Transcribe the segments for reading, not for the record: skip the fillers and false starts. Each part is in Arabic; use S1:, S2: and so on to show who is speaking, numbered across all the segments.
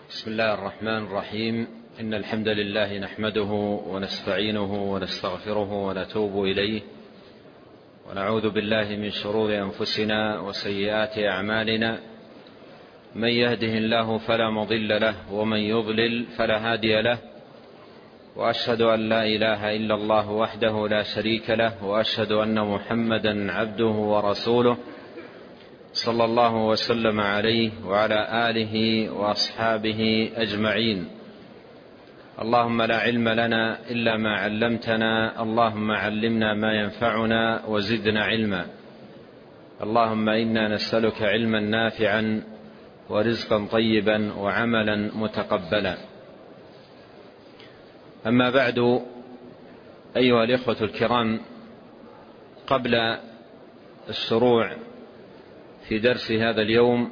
S1: بسم الله الرحمن الرحيم. إن الحمد لله نحمده ونستعينه ونستغفره ونتوب إليه، ونعوذ بالله من شرور أنفسنا وسيئات أعمالنا. من يهده الله فلا مضل له، ومن يضلل فلا هادي له. وأشهد أن لا إله إلا الله وحده لا شريك له، وأشهد أن محمدا عبده ورسوله صلى الله وسلم عليه وعلى آله وأصحابه أجمعين. اللهم لا علم لنا إلا ما علمتنا، اللهم علمنا ما ينفعنا وزدنا علما. اللهم إنا نسألك علما نافعا ورزقا طيبا وعملا متقبلا. أما بعد، أيها الإخوة الكرام، قبل الشروع في درس هذا اليوم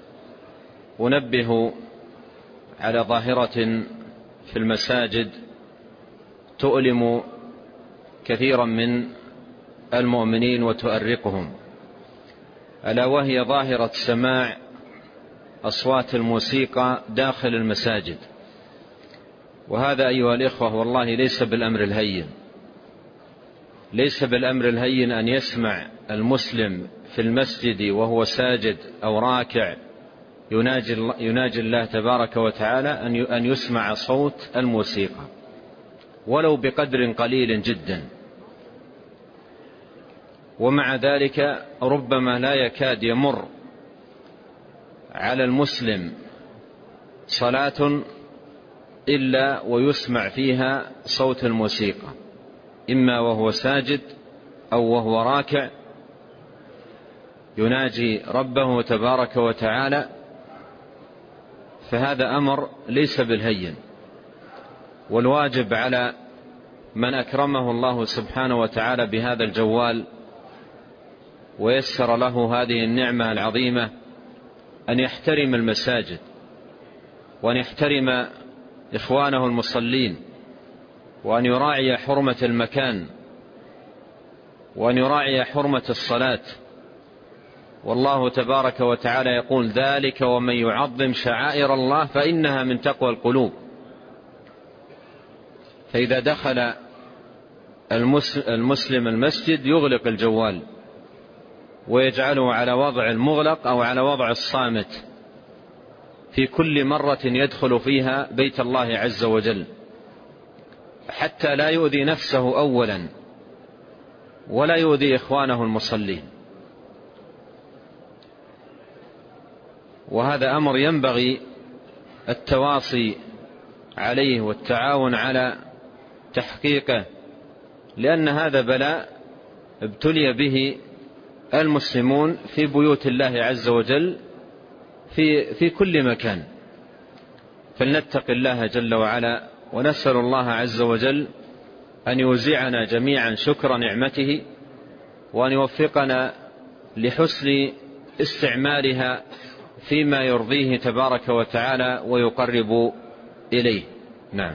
S1: أنبه على ظاهرة في المساجد تؤلم كثيرا من المؤمنين وتؤرقهم، ألا وهي ظاهرة سماع أصوات الموسيقى داخل المساجد. وهذا أيها الإخوة والله ليس بالأمر الهين، ليس بالأمر الهين أن يسمع المسلم في المسجد وهو ساجد أو راكع يناجي الله تبارك وتعالى أن يسمع صوت الموسيقى ولو بقدر قليل جدا. ومع ذلك ربما لا يكاد يمر على المسلم صلاة إلا ويسمع فيها صوت الموسيقى، إما وهو ساجد أو وهو راكع يناجي ربه تبارك وتعالى. فهذا أمر ليس بالهين، والواجب على من أكرمه الله سبحانه وتعالى بهذا الجوال ويسر له هذه النعمة العظيمة أن يحترم المساجد، وأن يحترم إخوانه المصلين، وأن يراعي حرمة المكان، وأن يراعي حرمة الصلاة. والله تبارك وتعالى يقول: ذلك ومن يعظم شعائر الله فإنها من تقوى القلوب. فإذا دخل المسلم المسجد يغلق الجوال ويجعله على وضع المغلق أو على وضع الصامت في كل مرة يدخل فيها بيت الله عز وجل، حتى لا يؤذي نفسه أولا ولا يؤذي إخوانه المصلين. وهذا أمر ينبغي التواصي عليه والتعاون على تحقيقه، لأن هذا بلاء ابتلي به المسلمون في بيوت الله عز وجل في كل مكان. فلنتق الله جل وعلا، ونسأل الله عز وجل أن يوزعنا جميعا شكر نعمته، وأن يوفقنا لحسن استعمالها فيما يرضيه تبارك وتعالى ويقرب إليه. نعم.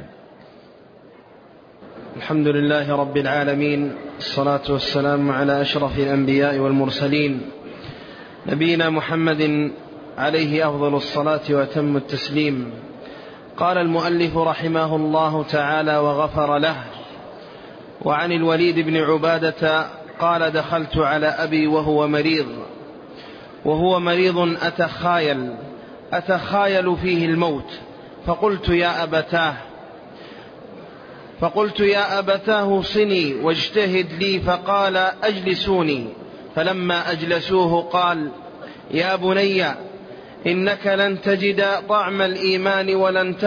S2: الحمد لله رب العالمين، الصلاة والسلام على أشرف الأنبياء والمرسلين، نبينا محمد عليه أفضل الصلاة وأتم التسليم. قال المؤلف رحمه الله تعالى وغفر له: وعن الوليد بن عبادة قال: دخلت على أبي وهو مريض أتخايل فيه الموت، فقلت يا أبتاه اوصني واجتهد لي، فقال: أجلسوني. فلما أجلسوه قال: يا بني، إنك لن تجد طعم الإيمان ولن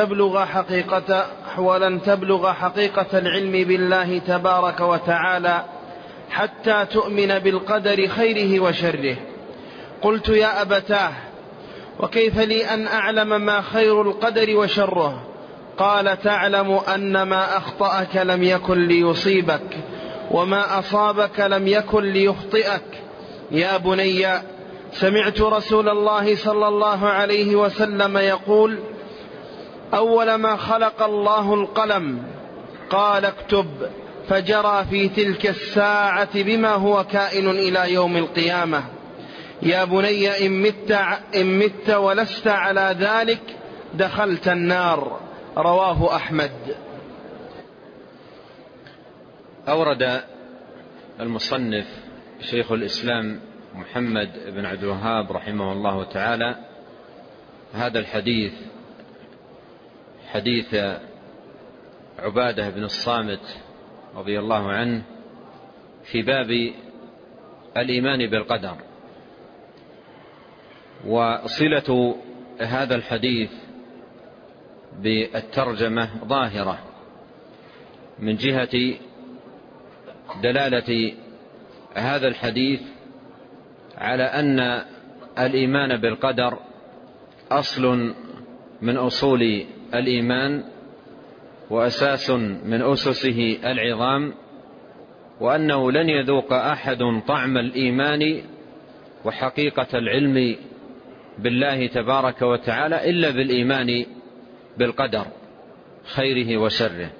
S2: تبلغ حقيقة العلم بالله تبارك وتعالى حتى تؤمن بالقدر خيره وشره. قلت: يا أبتاه، وكيف لي أن أعلم ما خير القدر وشره؟ قال: تعلم أن ما أخطأك لم يكن ليصيبك، وما أصابك لم يكن ليخطئك. يا بني، سمعت رسول الله صلى الله عليه وسلم يقول: أول ما خلق الله القلم، قال: اكتب، فجرى في تلك الساعة بما هو كائن إلى يوم القيامة. يا بني، إن مت ولست على ذلك دخلت النار. رواه أحمد.
S1: أورد المصنف شيخ الإسلام محمد بن عبد الوهاب رحمه الله تعالى هذا الحديث، حديث عبادة بن الصامت رضي الله عنه، في باب الإيمان بالقدر. وصلة هذا الحديث بالترجمة ظاهرة من جهة دلالة هذا الحديث على أن الإيمان بالقدر أصل من أصول الإيمان وأساس من أسسه العظام، وأنه لن يذوق أحد طعم الإيمان وحقيقة العلم بالله تبارك وتعالى إلا بالإيمان بالقدر خيره وشره.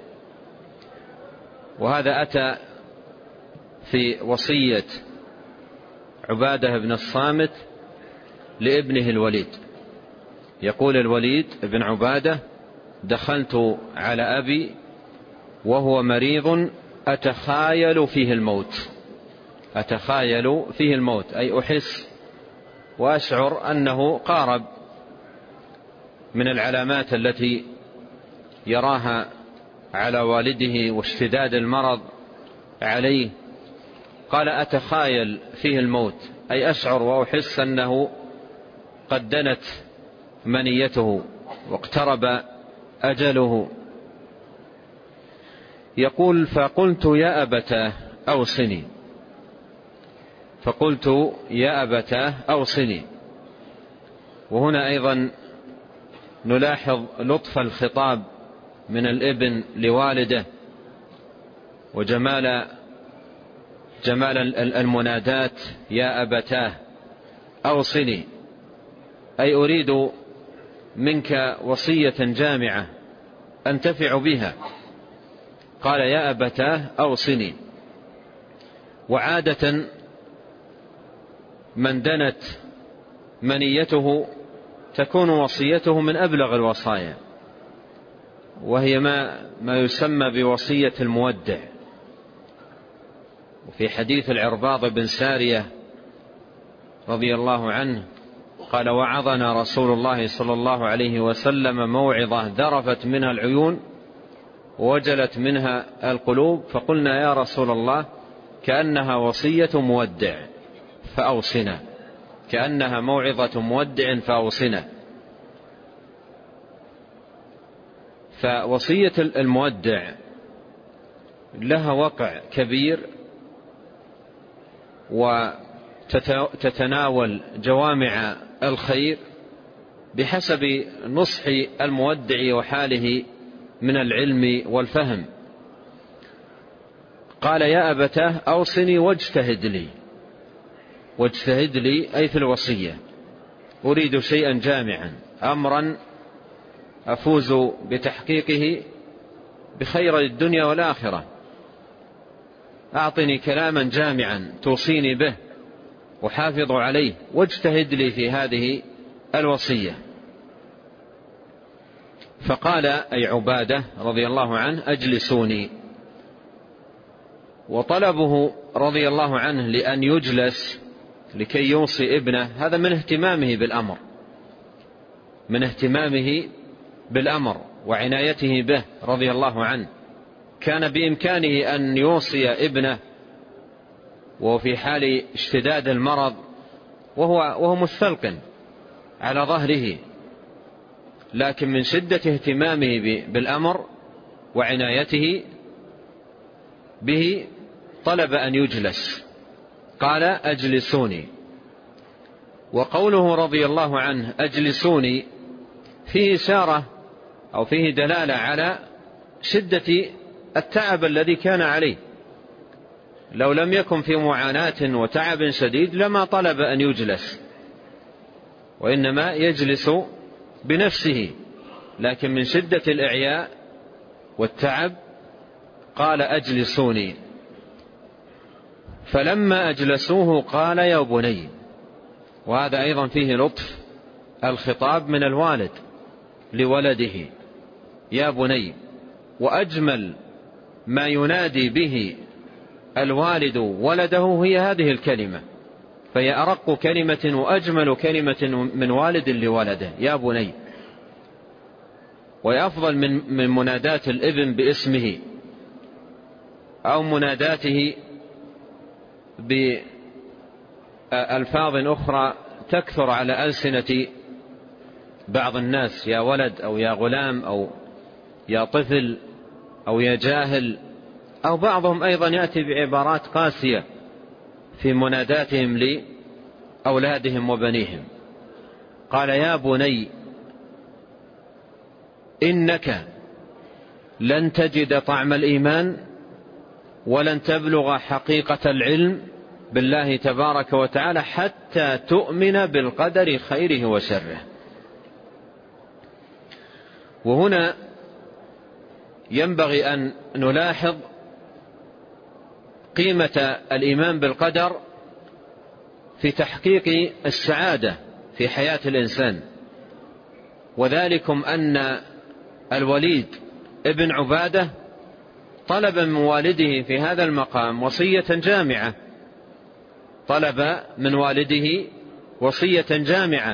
S1: وهذا أتى في وصية عبادة بن الصامت لابنه الوليد. يقول الوليد بن عبادة: دخلت على أبي وهو مريض أتخايل فيه الموت. أتخايل فيه الموت أي أحس وأشعر أنه قارب من العلامات التي يراها على والده واشتداد المرض عليه. قال: أتخايل فيه الموت أي أشعر وأحس أنه قد دنت منيته واقترب أجله. يقول: فقلت يا أبتاه أوصني. فقلت يا أبتاه أوصني. وهنا أيضا نلاحظ لطف الخطاب من الابن لوالده وجمال المنادات: يا أبتاه أوصني، أي أريد منك وصية جامعة أنتفع بها. قال: يا أبتاه أوصني. وعادة من دنت منيته تكون وصيته من أبلغ الوصايا، وهي ما يسمى بوصية المودع. وفي حديث العرباض بن سارية رضي الله عنه قال: وعظنا رسول الله صلى الله عليه وسلم موعظة ذرفت منها العيون ووجلت منها القلوب، فقلنا يا رسول الله كأنها وصية مودع فأوصنا، كأنها موعظة مودع فأوصنا. فوصية المودع لها وقع كبير وتتناول جوامع الخير بحسب نصح المودع وحاله من العلم والفهم. قال: يا أبتاه أوصني واجتهد لي. واجتهد لي أي في الوصية، أريد شيئا جامعا، أمرا أفوز بتحقيقه بخير الدنيا والآخرة. أعطني كلاما جامعا توصيني به وحافظ عليه، واجتهد لي في هذه الوصية. فقال أي عبادة رضي الله عنه: أجلسوني. وطلبه رضي الله عنه لأن يجلس لكي يوصي ابنه هذا من اهتمامه بالأمر، من اهتمامه بالأمر وعنايته به رضي الله عنه. كان بإمكانه أن يوصي ابنه وفي حال اشتداد المرض وهو مستلق على ظهره، لكن من شدة اهتمامه بالأمر وعنايته به طلب أن يجلس. قال: أجلسوني. وقوله رضي الله عنه أجلسوني فيه إشارة أو فيه دلالة على شدة التعب الذي كان عليه. لو لم يكن في معاناة وتعب شديد لما طلب أن يجلس، وإنما يجلس بنفسه، لكن من شدة الإعياء والتعب قال: أجلسوني. فلما أجلسوه قال: يا بني. وهذا أيضا فيه لطف الخطاب من الوالد لولده يا بني، وأجمل ما ينادي به الوالد ولده هي هذه الكلمة، فهي أرق كلمة وأجمل كلمة من والد لولده يا بني. ويفضل من منادات الابن باسمه أو مناداته بألفاظ أخرى تكثر على ألسنة بعض الناس، يا ولد أو يا غلام أو يا طفل أو يا جاهل، أو بعضهم أيضا يأتي بعبارات قاسية في مناداتهم لأولادهم وبنيهم. قال يا بني إنك لن تجد طعم الإيمان ولن تبلغ حقيقة العلم بالله تبارك وتعالى حتى تؤمن بالقدر خيره وشره. وهنا ينبغي أن نلاحظ قيمة الإيمان بالقدر في تحقيق السعادة في حياة الإنسان، وذلكم أن الوليد ابن عبادة طلب من والده في هذا المقام وصية جامعة، طلب من والده وصية جامعة،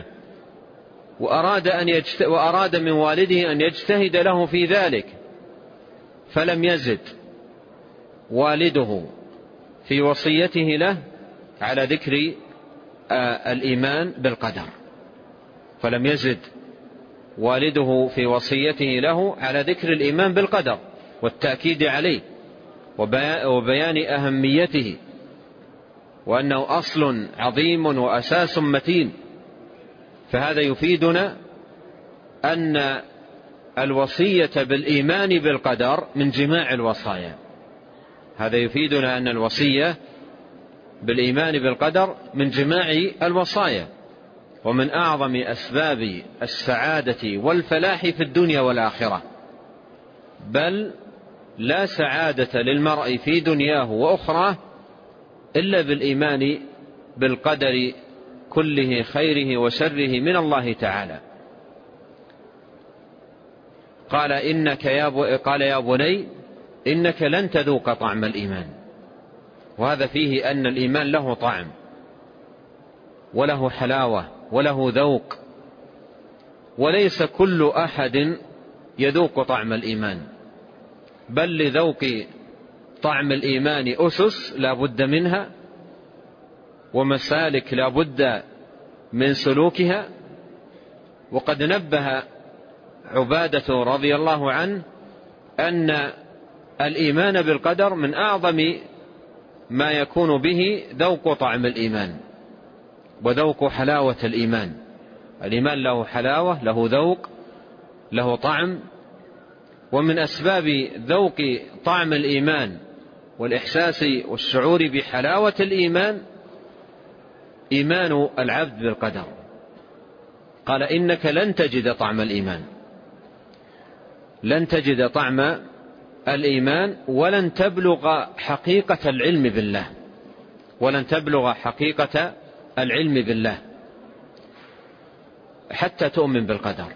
S1: وأراد من والده أن يجتهد له في ذلك، فلم يزد والده في وصيته له على ذكر الإيمان بالقدر، فلم يزد والده في وصيته له على ذكر الإيمان بالقدر والتأكيد عليه وبيان أهميته، وأنه أصل عظيم وأساس متين. فهذا يفيدنا أن الوصية بالإيمان بالقدر من جماع الوصايا، هذا يفيدنا أن الوصية بالإيمان بالقدر من جماع الوصايا، ومن أعظم أسباب السعادة والفلاح في الدنيا والآخرة، بل لا سعادة للمرء في دنياه وأخراه إلا بالإيمان بالقدر كله خيره وشره من الله تعالى. قال يا بني إنك لن تذوق طعم الإيمان، وهذا فيه أن الإيمان له طعم وله حلاوة وله ذوق، وليس كل أحد يذوق طعم الإيمان، بل لذوق طعم الإيمان أسس لا بد منها ومسالك لا بد من سلوكها. وقد نبه عبادة رضي الله عنه أن الإيمان بالقدر من أعظم ما يكون به ذوق طعم الإيمان وذوق حلاوة الإيمان. الإيمان له حلاوة، له ذوق، له طعم، ومن أسباب ذوق طعم الإيمان والإحساس والشعور بحلاوة الإيمان إيمان العبد بالقدر. قال إنك لن تجد طعم الإيمان، لن تجد طعم الإيمان ولن تبلغ حقيقة العلم بالله، ولن تبلغ حقيقة العلم بالله حتى تؤمن بالقدر.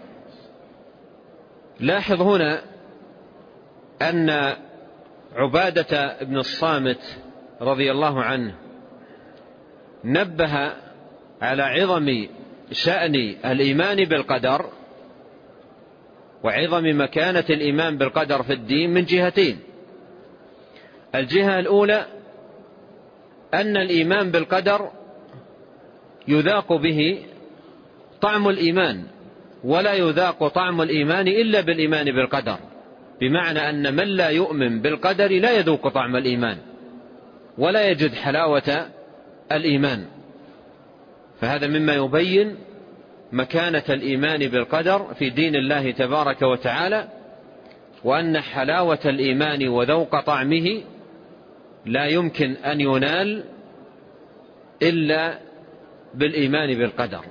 S1: لاحظ هنا أن عبادة بن الصامت رضي الله عنه نبه على عظم شأن الإيمان بالقدر وعظم مكانة الإيمان بالقدر في الدين من جهتين. الجهة الأولى أن الإيمان بالقدر يذاق به طعم الإيمان، ولا يذاق طعم الإيمان إلا بالإيمان بالقدر، بمعنى أن من لا يؤمن بالقدر لا يذوق طعم الإيمان ولا يجد حلاوة الإيمان. فهذا مما يبين مكانة الإيمان بالقدر في دين الله تبارك وتعالى، وأن حلاوة الإيمان وذوق طعمه لا يمكن أن ينال إلا بالإيمان بالقدر.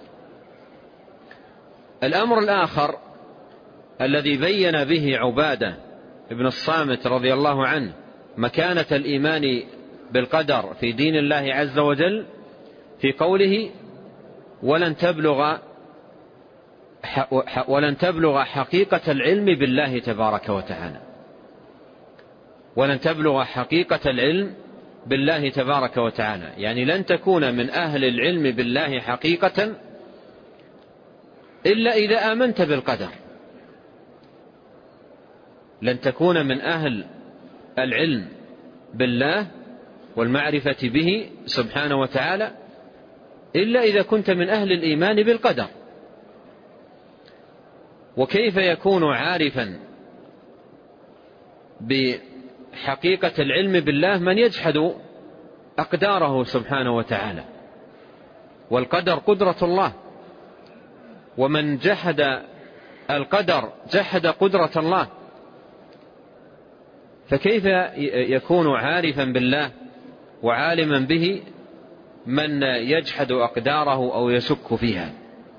S1: الأمر الآخر الذي بين به عبادة ابن الصامت رضي الله عنه مكانة الإيمان بالقدر في دين الله عز وجل في قوله ولن تبلغ ولن تبلغ حقيقة العلم بالله تبارك وتعالى، ولن تبلغ حقيقة العلم بالله تبارك وتعالى، يعني لن تكون من أهل العلم بالله حقيقة إلا إذا آمنت بالقدر. لن تكون من أهل العلم بالله والمعرفة به سبحانه وتعالى إلا إذا كنت من أهل الإيمان بالقدر. وكيف يكون عارفا بحقيقة العلم بالله من يجحد أقداره سبحانه وتعالى؟ والقدر قدرة الله، ومن جحد القدر جحد قدرة الله. فكيف يكون عارفا بالله وعالما به من يجحد أقداره أو يشك فيها؟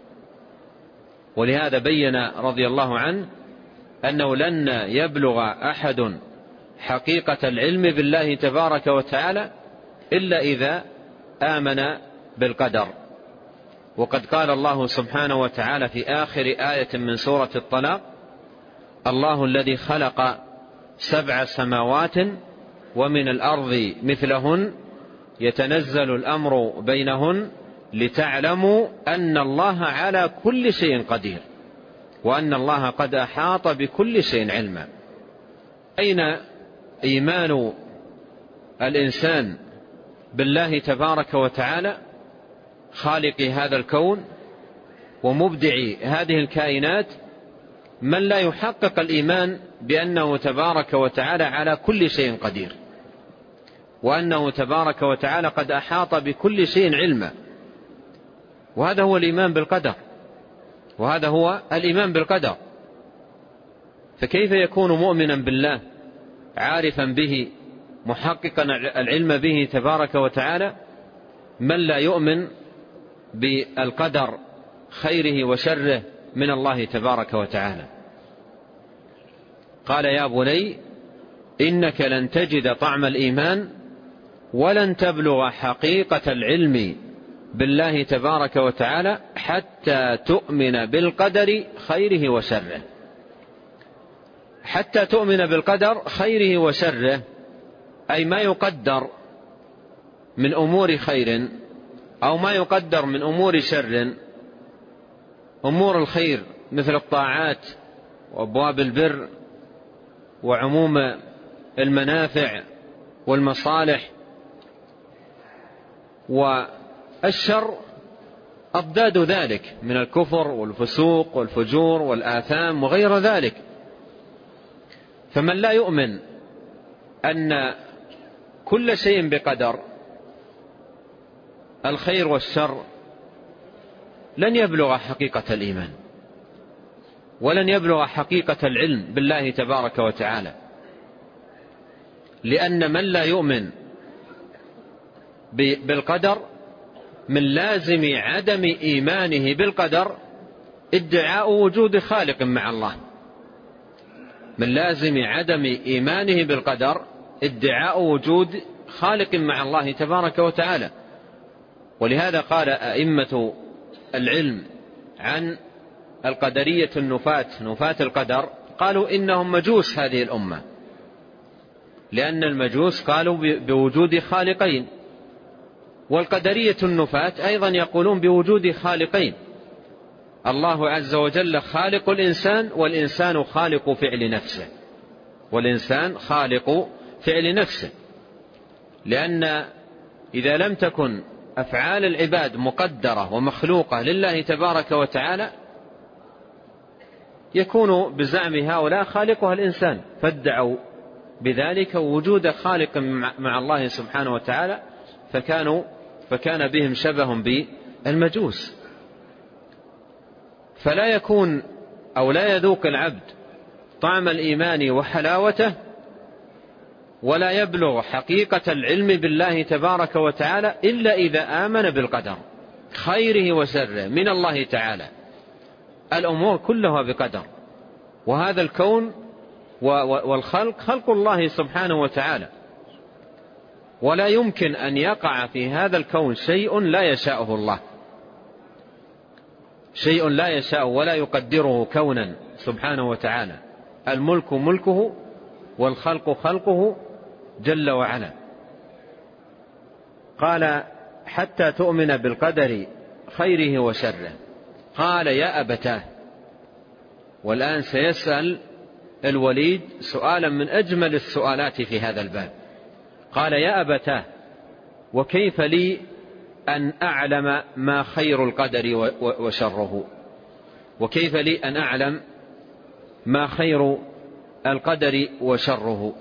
S1: ولهذا بين رضي الله عنه أنه لن يبلغ أحد حقيقة العلم بالله تبارك وتعالى إلا إذا آمن بالقدر. وقد قال الله سبحانه وتعالى في آخر آية من سورة الطلاق: الله الذي خلق 7 سماوات ومن الأرض مثلهن يتنزل الأمر بينهن لتعلموا أن الله على كل شيء قدير وأن الله قد أحاط بكل شيء علما. أين إيمان الإنسان بالله تبارك وتعالى خالق هذا الكون ومبدع هذه الكائنات من لا يحقق الإيمان بأنه تبارك وتعالى على كل شيء قدير وأنه تبارك وتعالى قد أحاط بكل شيء علما؟ وهذا هو الإيمان بالقدر، وهذا هو الإيمان بالقدر. فكيف يكون مؤمنا بالله عارفا به محققا العلم به تبارك وتعالى من لا يؤمن بالقدر خيره وشره من الله تبارك وتعالى؟ قال: يا بني إنك لن تجد طعم الإيمان ولن تبلغ حقيقة العلم بالله تبارك وتعالى حتى تؤمن بالقدر خيره وشره. حتى تؤمن بالقدر خيره وشره، أي ما يقدر من أمور خير أو ما يقدر من أمور شر. أمور الخير مثل الطاعات وأبواب البر وعموم المنافع والمصالح، والشر أضداد ذلك من الكفر والفسوق والفجور والآثام وغير ذلك. فمن لا يؤمن أن كل شيء بقدر الخير والشر لن يبلغ حقيقة الإيمان ولن يبلغ حقيقة العلم بالله تبارك وتعالى، لأن من لا يؤمن بالقدر من لازم عدم إيمانه بالقدر ادعاء وجود خالق مع الله. من لازم عدم إيمانه بالقدر ادعاء وجود خالق مع الله تبارك وتعالى. ولهذا قال أئمة العلم عن القدرية نفاة القدر، قالوا إنهم مجوس هذه الأمة، لأن المجوس قالوا بوجود خالقين، والقدرية النفاة أيضا يقولون بوجود خالقين. الله عز وجل خالق الإنسان والإنسان خالق فعل نفسه، والإنسان خالق فعل نفسه، لأن إذا لم تكن أفعال العباد مقدرة ومخلوقة لله تبارك وتعالى يكون بزعم هؤلاء خالقها الإنسان، فادعوا بذلك وجود خالق مع الله سبحانه وتعالى، فكان بهم شبه بالمجوس. فلا يكون أو لا يذوق العبد طعم الإيمان وحلاوته ولا يبلغ حقيقة العلم بالله تبارك وتعالى إلا إذا آمن بالقدر خيره وشره من الله تعالى. الأمور كلها بقدر، وهذا الكون والخلق خلق الله سبحانه وتعالى، ولا يمكن أن يقع في هذا الكون شيء لا يشاءه الله. شيء لا يشاء ولا يقدره كونا سبحانه وتعالى. الملك ملكه والخلق خلقه جل وعلا. قال حتى تؤمن بالقدر خيره وشره. قال يا أبتاه. والآن سيسأل الوليد سؤالا من أجمل السؤالات في هذا الباب. قال يا أبتاه وكيف لي أن أعلم ما خير القدر وشره؟ وكيف لي أن أعلم ما خير القدر وشره؟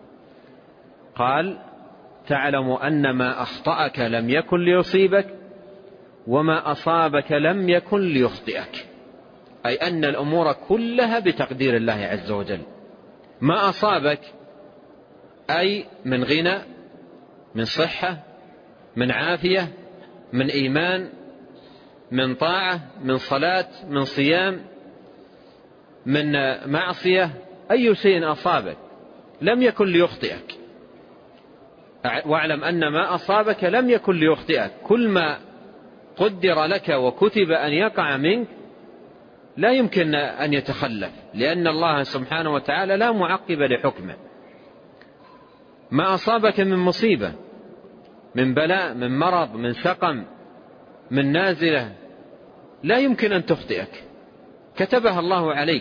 S1: قال تعلم أن ما أخطأك لم يكن ليصيبك وما أصابك لم يكن ليخطئك. أي أن الأمور كلها بتقدير الله عز وجل. ما أصابك أي من غنى، من صحة، من عافية، من إيمان، من طاعة، من صلاة، من صيام، من معصية، أي شيء أصابك لم يكن ليخطئك. واعلم أن ما أصابك لم يكن ليخطئك. كل ما قدر لك وكتب أن يقع منك لا يمكن أن يتخلف، لأن الله سبحانه وتعالى لا معقب لحكمه. ما أصابك من مصيبة، من بلاء، من مرض، من سقم، من نازلة، لا يمكن أن تخطئك، كتبها الله عليك.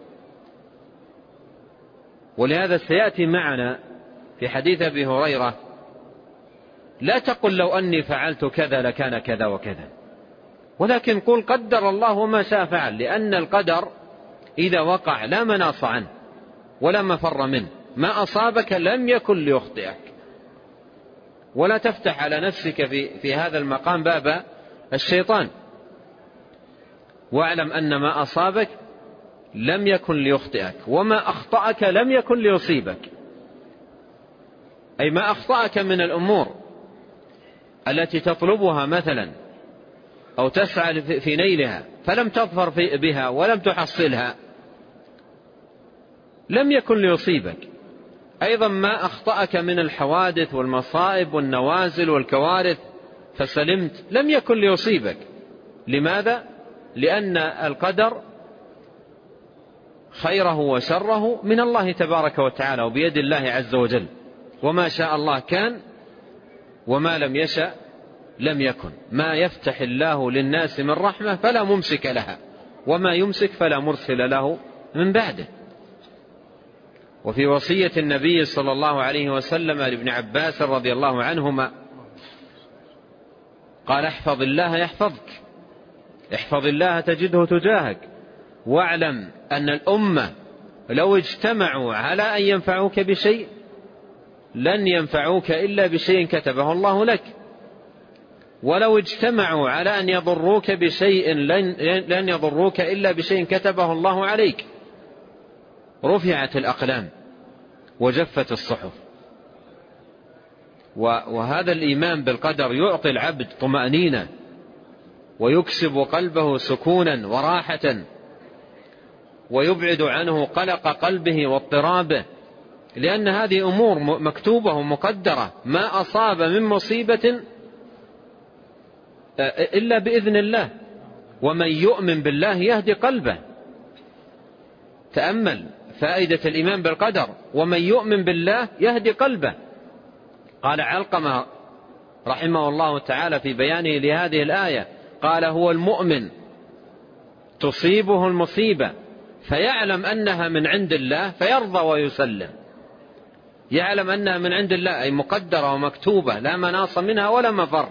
S1: ولهذا سيأتي معنا في حديث أبي هريرة لا تقل لو أني فعلت كذا لكان كذا وكذا، ولكن قل قدر الله وما شاء فعل، لأن القدر إذا وقع لا مناص عنه ولا مفر منه. ما أصابك لم يكن ليخطئك. ولا تفتح على نفسك في هذا المقام باب الشيطان. واعلم أن ما أصابك لم يكن ليخطئك وما أخطأك لم يكن ليصيبك. أي ما أخطأك من الأمور التي تطلبها مثلا أو تسعى في نيلها فلم تظفر بها ولم تحصلها لم يكن ليصيبك. أيضا ما أخطأك من الحوادث والمصائب والنوازل والكوارث فسلمت لم يكن ليصيبك. لماذا؟ لأن القدر خيره وشره من الله تبارك وتعالى وبيد الله عز وجل. وما شاء الله كان وما لم يشأ لم يكن. ما يفتح الله للناس من رحمة فلا ممسك لها وما يمسك فلا مرسل له من بعده. وفي وصية النبي صلى الله عليه وسلم لابن عباس رضي الله عنهما قال احفظ الله يحفظك، احفظ الله تجده تجاهك، واعلم أن الأمة لو اجتمعوا على أن ينفعوك بشيء لن ينفعوك إلا بشيء كتبه الله لك، ولو اجتمعوا على أن يضروك بشيء لن يضروك إلا بشيء كتبه الله عليك. رفعت الأقلام وجفت الصحف. وهذا الإيمان بالقدر يعطي العبد طمأنينة ويكسب قلبه سكونا وراحة ويبعد عنه قلق قلبه واضطرابه، لأن هذه أمور مكتوبة ومقدرة. ما أصاب من مصيبة إلا بإذن الله، ومن يؤمن بالله يهدي قلبه. تأمل فائدة الإيمان بالقدر، ومن يؤمن بالله يهدي قلبه. قال علقمة رحمه الله تعالى في بيانه لهذه الآية قال هو المؤمن تصيبه المصيبة فيعلم أنها من عند الله فيرضى ويسلم. يعلم أنها من عند الله أي مقدرة ومكتوبة لا مناص منها ولا مفر،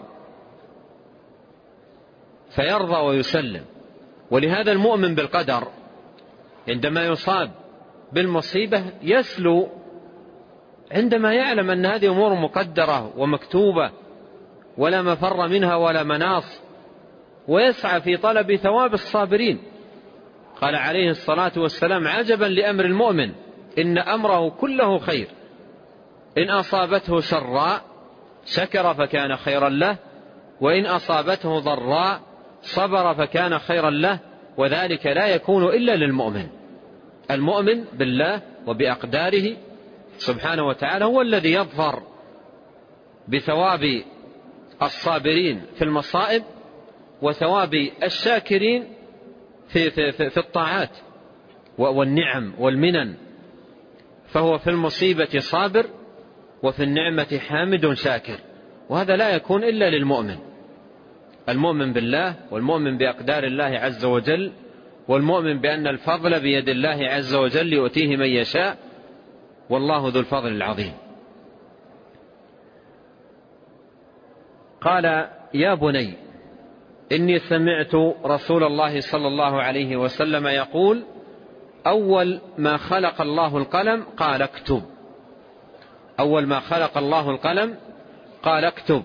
S1: فيرضى ويسلم. ولهذا المؤمن بالقدر عندما يصاب بالمصيبة يسلو عندما يعلم أن هذه أمور مقدرة ومكتوبة ولا مفر منها ولا مناص، ويسعى في طلب ثواب الصابرين. قال عليه الصلاة والسلام عجبا لأمر المؤمن إن أمره كله خير، إن أصابته سراء شكر فكان خيرا له، وإن أصابته ضراء صبر فكان خيرا له، وذلك لا يكون إلا للمؤمن. المؤمن بالله وبأقداره سبحانه وتعالى هو الذي يظفر بثواب الصابرين في المصائب وثواب الشاكرين في الطاعات والنعم والمنن، فهو في المصيبة صابر وفي النعمة حامد شاكر. وهذا لا يكون إلا للمؤمن، المؤمن بالله والمؤمن بأقدار الله عز وجل، والمؤمن بأن الفضل بيد الله عز وجل يؤتيه من يشاء، والله ذو الفضل العظيم. قال: يا بني إني سمعت رسول الله صلى الله عليه وسلم يقول: أول ما خلق الله القلم قال اكتب. أول ما خلق الله القلم قال اكتب،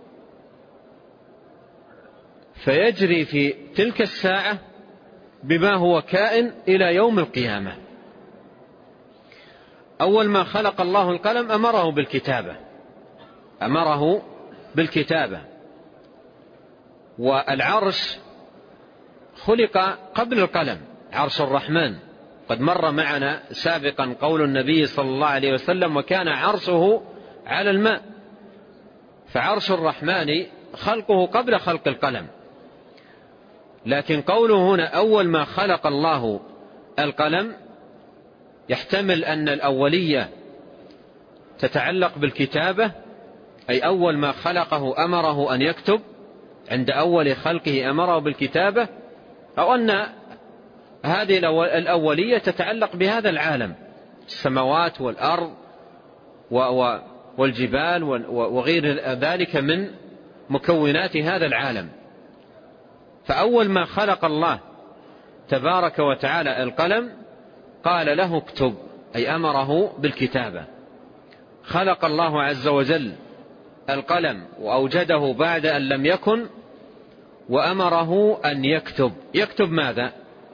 S1: فيجري في تلك الساعة بما هو كائن إلى يوم القيامة. أول ما خلق الله القلم أمره بالكتابة، أمره بالكتابة. والعرش خلق قبل القلم، عرش الرحمن، قد مر معنا سابقا قول النبي صلى الله عليه وسلم: وكان عرشه على الماء. فعرش الرحمن خلقه قبل خلق القلم. لكن قوله هنا أول ما خلق الله القلم يحتمل أن الأولية تتعلق بالكتابة، أي أول ما خلقه أمره أن يكتب، عند أول خلقه أمره بالكتابة، أو أن هذه الأولية تتعلق بهذا العالم، السماوات والأرض والجبال وغير ذلك من مكونات هذا العالم. فأول ما خلق الله تبارك وتعالى القلم قال له اكتب، أي أمره بالكتابة. خلق الله عز وجل القلم وأوجده بعد أن لم يكن، وأمره أن يكتب. يكتب ماذا؟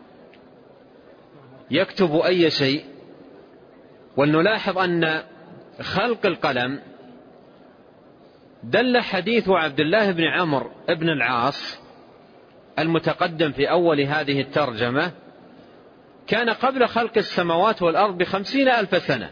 S1: يكتب أي شيء. ولنلاحظ أن خلق القلم دل حديث عبد الله بن عمرو بن العاص المتقدم في أول هذه الترجمة كان قبل خلق السماوات والأرض ب50,000 سنة،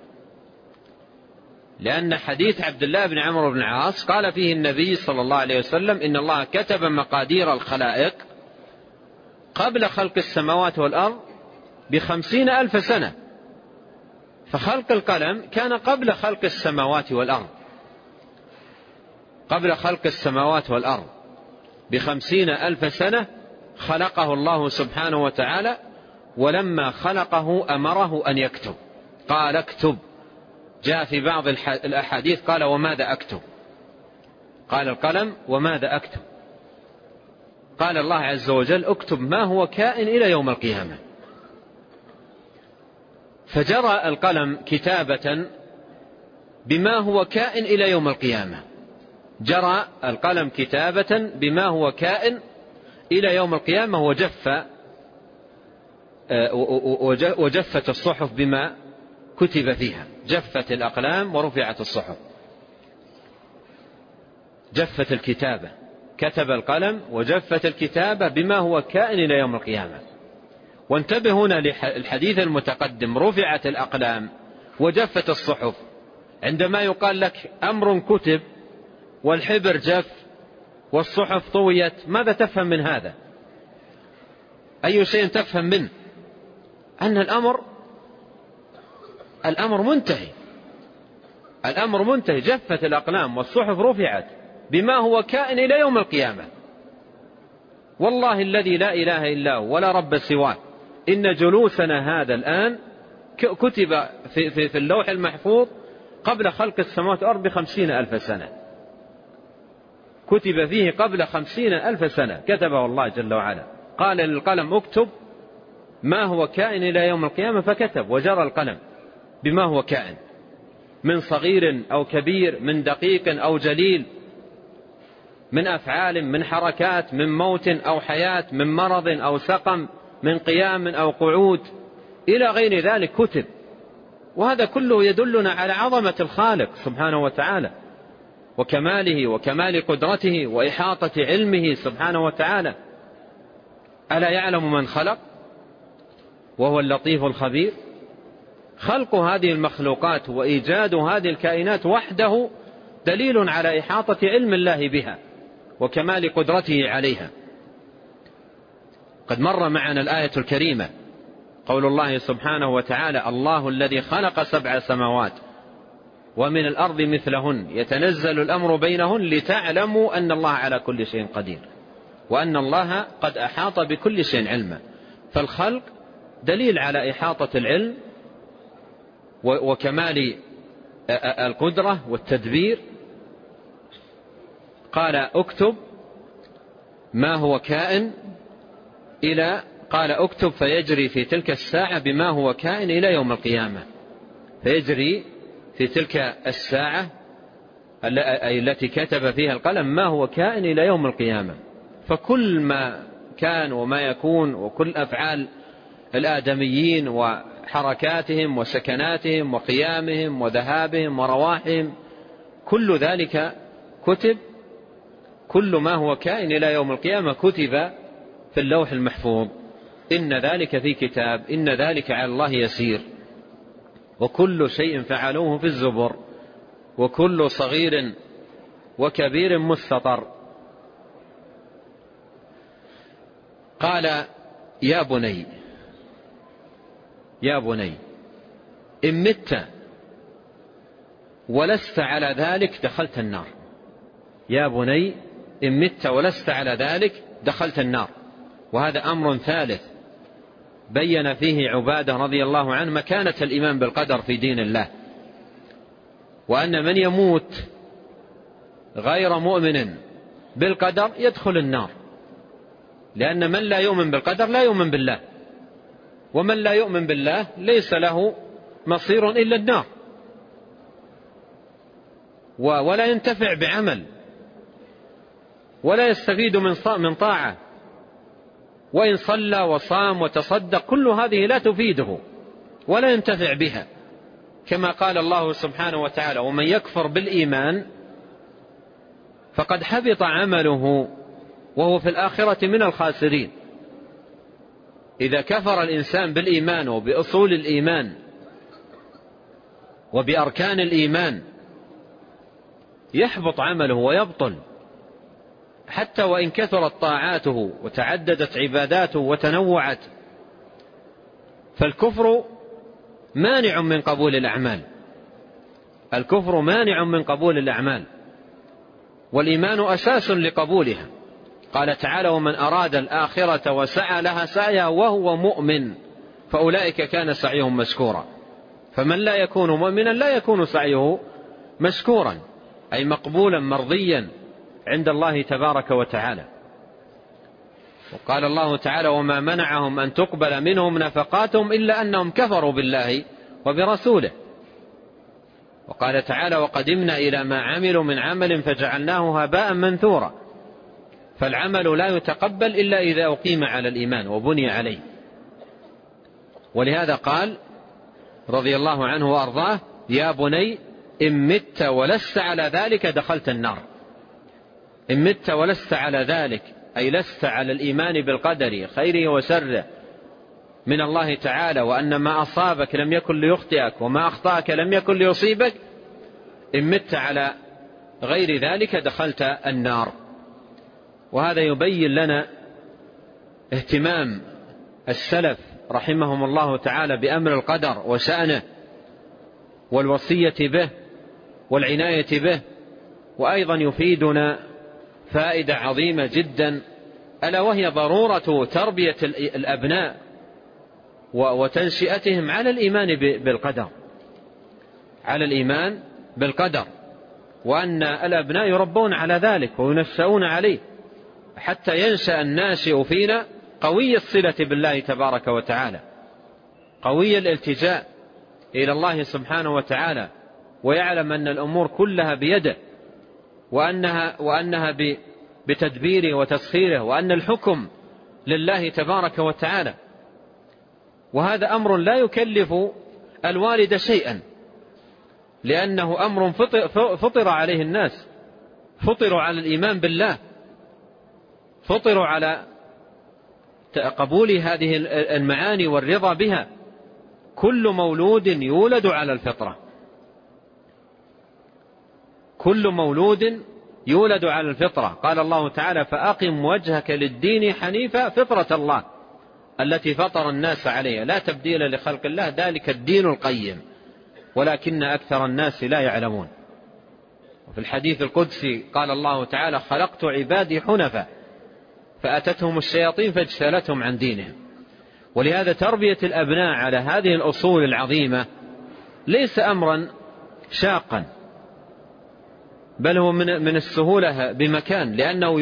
S1: لأن حديث عبد الله بن عمرو بن العاص قال فيه النبي صلى الله عليه وسلم: إن الله كتب مقادير الخلائق قبل خلق السماوات والأرض ب50,000 سنة. فخلق القلم كان قبل خلق السماوات والأرض، قبل خلق السماوات والأرض ب50,000 سنة خلقه الله سبحانه وتعالى. ولما خلقه أمره أن يكتب، قال اكتب. جاء في بعض الأحاديث قال: وماذا أكتب؟ قال: القلم وماذا أكتب؟ قال الله عز وجل: اكتب ما هو كائن إلى يوم القيامة. فجرى القلم كتابة بما هو كائن إلى يوم القيامة، جرى القلم كتابة بما هو كائن إلى يوم القيامة، وجفت الصحف بما كتب فيها، جفت الأقلام ورفعت الصحف. جفت الكتابة، كتب القلم وجفت الكتابة بما هو كائن إلى يوم القيامة. وانتبه هنا للحديث المتقدم: رفعت الأقلام وجفت الصحف. عندما يقال لك أمر كتب والحبر جف والصحف طويت، ماذا تفهم من هذا؟ أي شيء تفهم منه؟ أن الأمر منتهي، الأمر منتهي. جفت الأقلام والصحف رفعت بما هو كائن إلى يوم القيامة. والله الذي لا إله إلا هو ولا رب سواه، إن جلوسنا هذا الآن كتب في اللوح المحفوظ قبل خلق السماوات والأرض ب50,000 سنة، كتب فيه قبل 50,000 سنة، كتبه الله جل وعلا. قال للقلم اكتب ما هو كائن إلى يوم القيامة، فكتب، وجرى القلم بما هو كائن من صغير أو كبير، من دقيق أو جليل، من أفعال، من حركات، من موت أو حياة، من مرض أو سقم، من قيام أو قعود، إلى غير ذلك كتب. وهذا كله يدلنا على عظمة الخالق سبحانه وتعالى، وكماله وكمال قدرته وإحاطة علمه سبحانه وتعالى. ألا يعلم من خلق وهو اللطيف الخبير؟ خلق هذه المخلوقات وإيجاد هذه الكائنات وحده دليل على إحاطة علم الله بها وكمال قدرته عليها. قد مر معنا الآية الكريمة قول الله سبحانه وتعالى: الله الذي خلق 7 سماوات ومن الأرض مثلهن يتنزل الأمر بينهن لتعلموا أن الله على كل شيء قدير وأن الله قد أحاط بكل شيء علما. فالخلق دليل على إحاطة العلم وكمال القدرة والتدبير. قال: اكتب ما هو كائن قال: اكتب فيجري في تلك الساعة بما هو كائن إلى يوم القيامة. فيجري في تلك الساعة التي كتب فيها القلم ما هو كائن إلى يوم القيامة. فكل ما كان وما يكون وكل أفعال الآدميين وحركاتهم وسكناتهم وقيامهم وذهابهم ورواحهم كل ذلك كتب. كل ما هو كائن إلى يوم القيامة كتب في اللوح المحفوظ. إن ذلك في كتاب إن ذلك على الله يسير. وكل شيء فعلوه في الزبر وكل صغير وكبير مستطر. قال: يا بني إن مت ولست على ذلك دخلت النار. يا بني إن مت ولست على ذلك دخلت النار. وهذا أمر ثالث بين فيه عبادة رضي الله عنه مكانة الإيمان بالقدر في دين الله، وأن من يموت غير مؤمن بالقدر يدخل النار، لأن من لا يؤمن بالقدر لا يؤمن بالله، ومن لا يؤمن بالله ليس له مصير إلا النار، ولا ينتفع بعمل ولا يستفيد من طاعة، وإن صلى وصام وتصدق كل هذه لا تفيده ولا ينتفع بها، كما قال الله سبحانه وتعالى: ومن يكفر بالإيمان فقد حبط عمله وهو في الآخرة من الخاسرين. إذا كفر الإنسان بالإيمان وبأصول الإيمان وبأركان الإيمان يحبط عمله ويبطل، حتى وإن كثرت طاعاته وتعددت عباداته وتنوعت. فالكفر مانع من قبول الأعمال، الكفر مانع من قبول الأعمال، والإيمان أساس لقبولها. قال تعالى: ومن أراد الآخرة وسعى لها سعيها وهو مؤمن فأولئك كان سعيهم مشكورا. فمن لا يكون مؤمنا لا يكون سعيه مشكورا، أي مقبولا مرضيا عند الله تبارك وتعالى. وقال الله تعالى: وما منعهم أن تقبل منهم نفقاتهم إلا أنهم كفروا بالله وبرسوله. وقال تعالى: وقدمنا إلى ما عملوا من عمل فجعلناه هباء منثورا. فالعمل لا يتقبل إلا إذا أقيم على الإيمان وبني عليه. ولهذا قال رضي الله عنه وأرضاه: يا بني إن مت ولست على ذلك دخلت النار. إن مت ولست على ذلك أي لست على الإيمان بالقدر خيره وشره من الله تعالى، وأن ما أصابك لم يكن ليخطئك وما أخطأك لم يكن ليصيبك. إن مت على غير ذلك دخلت النار. وهذا يبين لنا اهتمام السلف رحمهم الله تعالى بأمر القدر وشأنه والوصية به والعناية به. وأيضا يفيدنا فائدة عظيمة جدا، ألا وهي ضرورة تربية الأبناء وتنشئتهم على الإيمان بالقدر، على الإيمان بالقدر، وأن الأبناء يربون على ذلك وينشأون عليه حتى ينشأ الناشئ فينا قوي الصلة بالله تبارك وتعالى، قوي الالتجاء إلى الله سبحانه وتعالى، ويعلم أن الأمور كلها بيده، وأنها بتدبيره وتسخيره، وأن الحكم لله تبارك وتعالى. وهذا أمر لا يكلف الوالد شيئا، لأنه أمر فطر عليه الناس، فطروا على الإيمان بالله، فطروا على قبول هذه المعاني والرضا بها. كل مولود يولد على الفطرة، كل مولود يولد على الفطرة. قال الله تعالى: فأقم وجهك للدين حنيفا فطرة الله التي فطر الناس عليها، لا تبديل لخلق الله، ذلك الدين القيم ولكن أكثر الناس لا يعلمون. وفي الحديث القدسي قال الله تعالى: خلقت عبادي حنفاء فأتتهم الشياطين فاجتالتهم عن دينهم. ولهذا تربية الأبناء على هذه الأصول العظيمة ليس أمرا شاقا، بل هو من السهولة بمكان، لأنه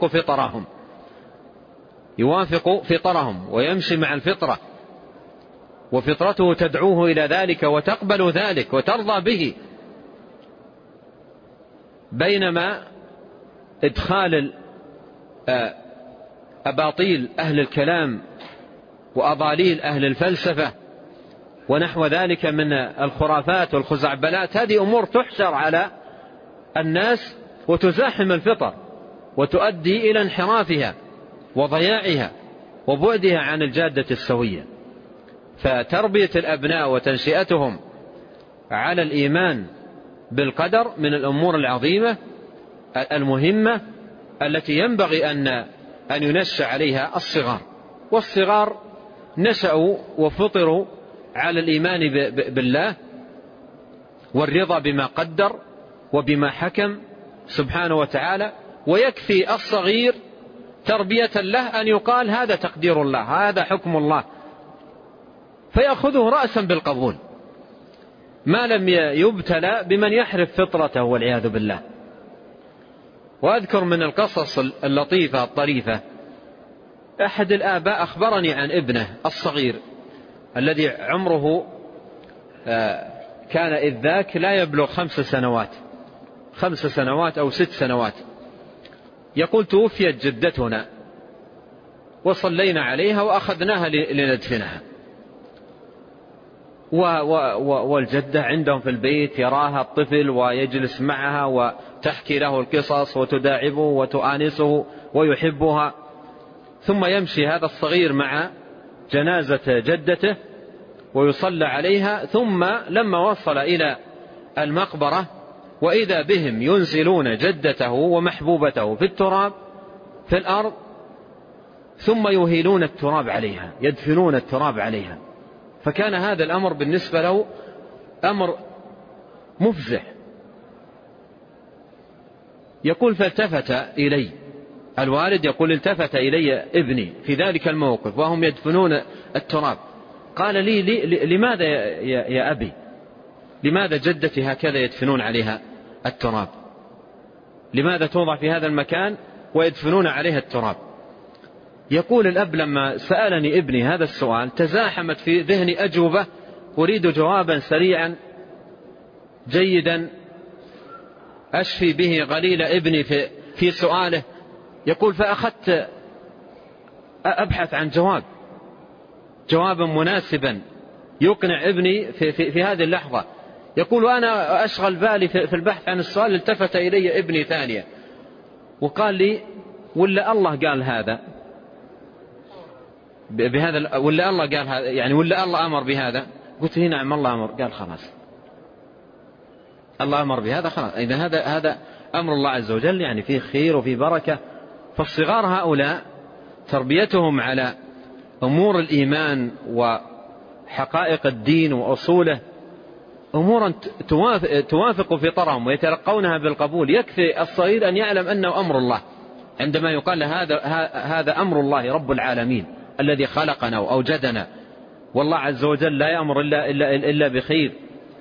S1: يوافق فطرهم ويمشي مع الفطرة، وفطرته تدعوه إلى ذلك وتقبل ذلك وترضى به. بينما إدخال أباطيل أهل الكلام وأضاليل أهل الفلسفة ونحو ذلك من الخرافات والخزعبلات، هذه أمور تحشر على الناس وتزاحم الفطر وتؤدي إلى انحرافها وضياعها وبعدها عن الجادة السوية. فتربية الأبناء وتنشئتهم على الإيمان بالقدر من الأمور العظيمة المهمة التي ينبغي أن ينشأ عليها الصغار. والصغار نشأوا وفطروا على الإيمان بالله والرضا بما قدر وبما حكم سبحانه وتعالى. ويكفي الصغير تربية له أن يقال هذا تقدير الله، هذا حكم الله، فيأخذه رأسا بالقبول، ما لم يبتلى بمن يحرف فطرته والعياذ بالله. وأذكر من القصص اللطيفة الطريفة، أحد الآباء أخبرني عن ابنه الصغير الذي عمره كان إذ ذاك لا يبلغ 5 سنوات أو 6 سنوات. يقول: توفيت جدتنا وصلينا عليها وأخذناها لندفنها، والجدة عندهم في البيت يراها الطفل ويجلس معها وتحكي له القصص وتداعبه وتؤانسه ويحبها. ثم يمشي هذا الصغير مع جنازة جدته ويصلى عليها، ثم لما وصل إلى المقبرة وإذا بهم ينزلون جدته ومحبوبته في التراب في الأرض، ثم يهيلون التراب عليها، يدفنون التراب عليها. فكان هذا الأمر بالنسبة له أمر مفزع. يقول: فالتفت إلي الوالد، يقول: التفت إلي ابني في ذلك الموقف وهم يدفنون التراب، قال لي: لماذا يا أبي، لماذا جدتي هكذا يدفنون عليها التراب؟ لماذا توضع في هذا المكان ويدفنون عليها التراب؟ يقول الأب: لما سألني ابني هذا السؤال تزاحمت في ذهني أجوبة أريد جوابا سريعا جيدا أشفي به غليل ابني في سؤاله. يقول: فأخذت أبحث عن جوابا مناسبا يقنع ابني في هذه اللحظة. يقول: وأنا أشغل بالي في البحث عن السؤال التفت إلي ابني ثانية وقال لي: ولا الله قال هذا بهذا، ولا الله قال هذا، يعني ولا الله أمر بهذا؟ قلت: نعم الله أمر. قال: خلاص، الله أمر بهذا، خلاص، إذا هذا أمر الله عز وجل، يعني فيه خير وفيه بركة. فالصغار هؤلاء تربيتهم على أمور الإيمان وحقائق الدين وأصوله أمورا توافق فطرهم ويتلقونها بالقبول. يكفي الصغير أن يعلم أنه أمر الله، عندما يقال هذا أمر الله رب العالمين الذي خلقنا وأوجدنا، والله عز وجل لا يأمر إلا بخير،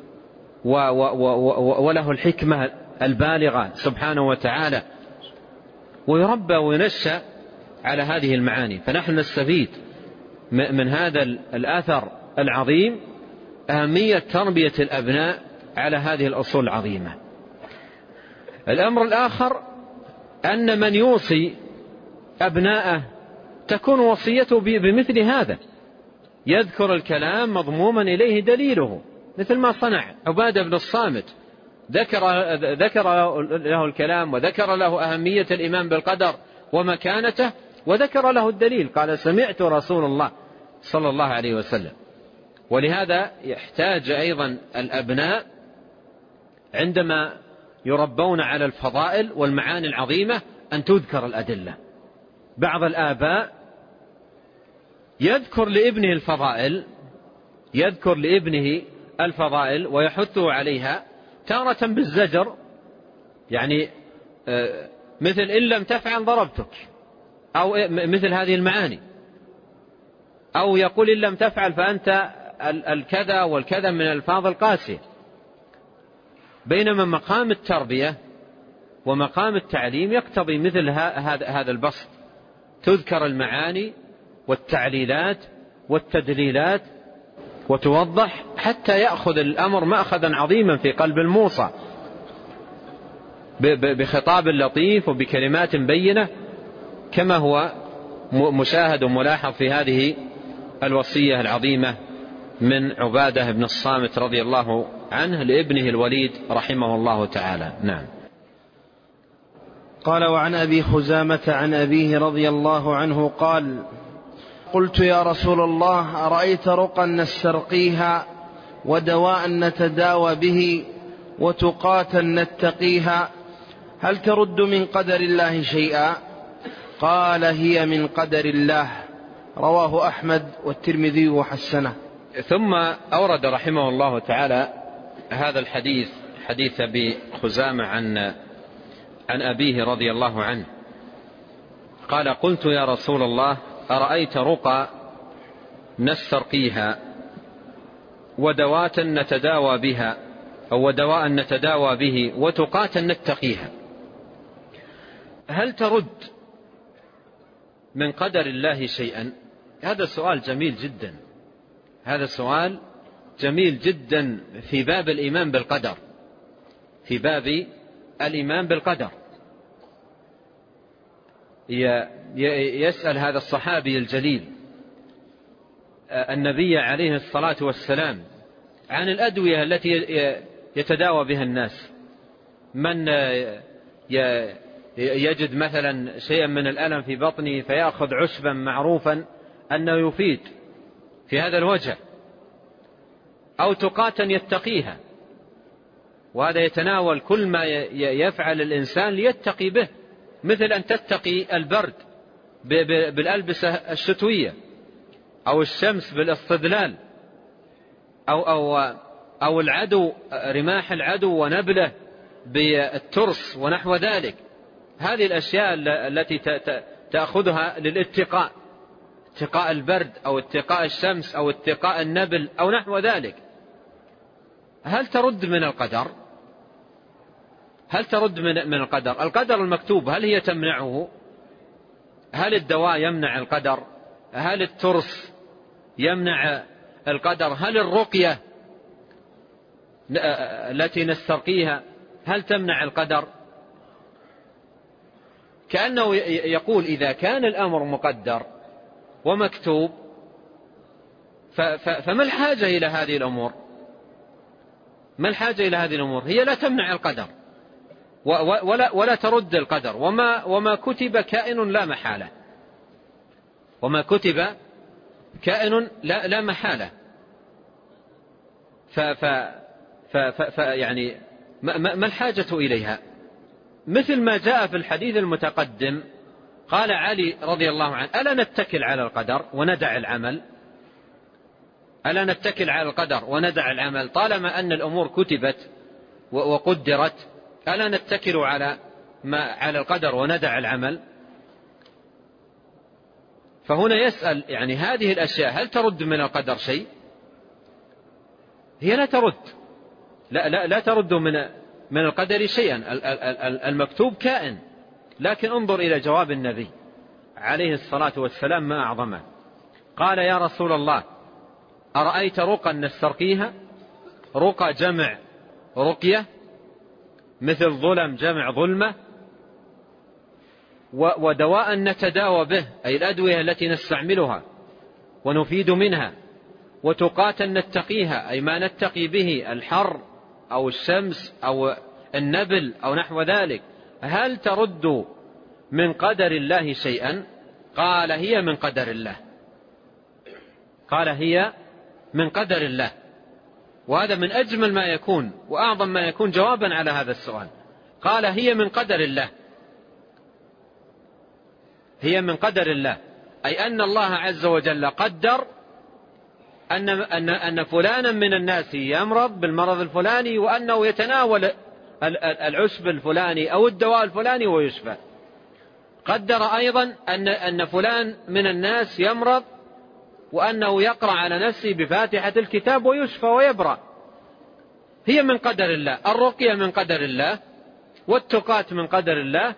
S1: وله الحكمة البالغة سبحانه وتعالى، ويربى وينشأ على هذه المعاني. فنحن نستفيد من هذا الأثر العظيم أهمية تربية الأبناء على هذه الأصول العظيمة. الأمر الآخر أن من يوصي أبناءه تكون وصيته بمثل هذا، يذكر الكلام مضموما إليه دليله، مثل ما صنع عبادة بن الصامت، ذكر له الكلام وذكر له أهمية الإيمان بالقدر ومكانته وذكر له الدليل، قال: سمعت رسول الله صلى الله عليه وسلم. ولهذا يحتاج أيضا الأبناء عندما يربون على الفضائل والمعاني العظيمة أن تذكر الأدلة. بعض الآباء يذكر لابنه الفضائل ويحثه عليها، تارة بالزجر، يعني مثل إن لم تفعل ضربتك، أو مثل هذه المعاني، أو يقول إن لم تفعل فأنت الكذا والكذا من الألفاظ القاسية. بينما مقام التربية ومقام التعليم يقتضي مثل هذا البسط، تذكر المعاني والتعليلات والتدليلات وتوضح حتى يأخذ الأمر مأخذا عظيما في قلب الموصى بخطاب لطيف وبكلمات بينة، كما هو مشاهد وملاحظ في هذه الوصية العظيمة من عبادة بن الصامت رضي الله عنه لابنه الوليد رحمه الله تعالى. نعم.
S2: قال: وعن أبي خزامة عن أبيه رضي الله عنه قال: قلت يا رسول الله أرأيت رقا نسترقيها ودواء نتداوى به وتقاة نتقيها هل ترد من قدر الله شيئا؟ قال: هي من قدر الله. رواه أحمد والترمذي وحسنه.
S1: ثم أورد رحمه الله تعالى هذا الحديث، حديث أبي خزامة عن أبيه رضي الله عنه قال: قلت يا رسول الله أرأيت رقى نسترقيها ودواة نتداوى بها، أو ودواء نتداوى به وتقاة نتقيها، هل ترد من قدر الله شيئا؟ هذا سؤال جميل جدا، هذا سؤال جميل جدا في باب الإيمان بالقدر، في باب الإيمان بالقدر. يسأل هذا الصحابي الجليل النبي عليه الصلاة والسلام عن الأدوية التي يتداوى بها الناس. من يجد مثلا شيئا من الألم في بطنه فيأخذ عشبا معروفا أنه يفيد في هذا الوجه، أو تقاة يتقيها، وهذا يتناول كل ما يفعل الإنسان ليتقي به، مثل أن تتقي البرد بالألبسة الشتوية، أو الشمس بالاستظلال، أو العدو، رماح العدو ونبله بالترس ونحو ذلك. هذه الأشياء التي تأخذها للاتقاء، اتقاء البرد أو اتقاء الشمس أو اتقاء النبل أو نحو ذلك، هل ترد من القدر؟ هل ترد من القدر؟ القدر المكتوب هل هي تمنعه؟ هل الدواء يمنع القدر؟ هل الترس يمنع القدر؟ هل الرقية التي نسترقيها هل تمنع القدر؟ كأنه يقول إذا كان الأمر مقدر ومكتوب فما الحاجة إلى هذه الأمور؟ ما الحاجة إلى هذه الأمور؟ هي لا تمنع القدر ولا ترد القدر، وما كتب كائن لا محالة، وما كتب كائن لا محالة. يعني ما الحاجة إليها؟ مثل ما جاء في الحديث المتقدم، قال علي رضي الله عنه: ألا نتكل على القدر وندع العمل؟ ألا نتكل على القدر وندع العمل طالما أن الأمور كتبت وقدرت؟ ألا نتكل على القدر وندع العمل؟ فهنا يسأل يعني هذه الأشياء هل ترد من القدر شيء؟ هي لا ترد، لا ترد من القدر شيئا. المكتوب كائن، لكن انظر إلى جواب النبي عليه الصلاة والسلام ما أعظمه. قال: يا رسول الله أرأيت رقا نسترقيها؟ رقى جمع رقية، مثل ظلم جمع ظلمة، ودواء نتداوى به، أي الأدوية التي نستعملها ونفيد منها، وتقاة نتقيها، أي ما نتقي به الحر أو الشمس أو النبل أو نحو ذلك، هل ترد من قدر الله شيئا؟ قال: هي من قدر الله. قال: هي من قدر الله. وهذا من أجمل ما يكون وأعظم ما يكون جوابا على هذا السؤال. قال: هي من قدر الله، هي من قدر الله. أي أن الله عز وجل قدر أن فلانا من الناس يمرض بالمرض الفلاني، وأنه يتناول العشب الفلاني أو الدواء الفلاني ويشفى. قدر أيضا أن فلان من الناس يمرض وأنه يقرأ على نفسه بفاتحة الكتاب ويشفى ويبرأ. هي من قدر الله، الرقية من قدر الله، والتقات من قدر الله،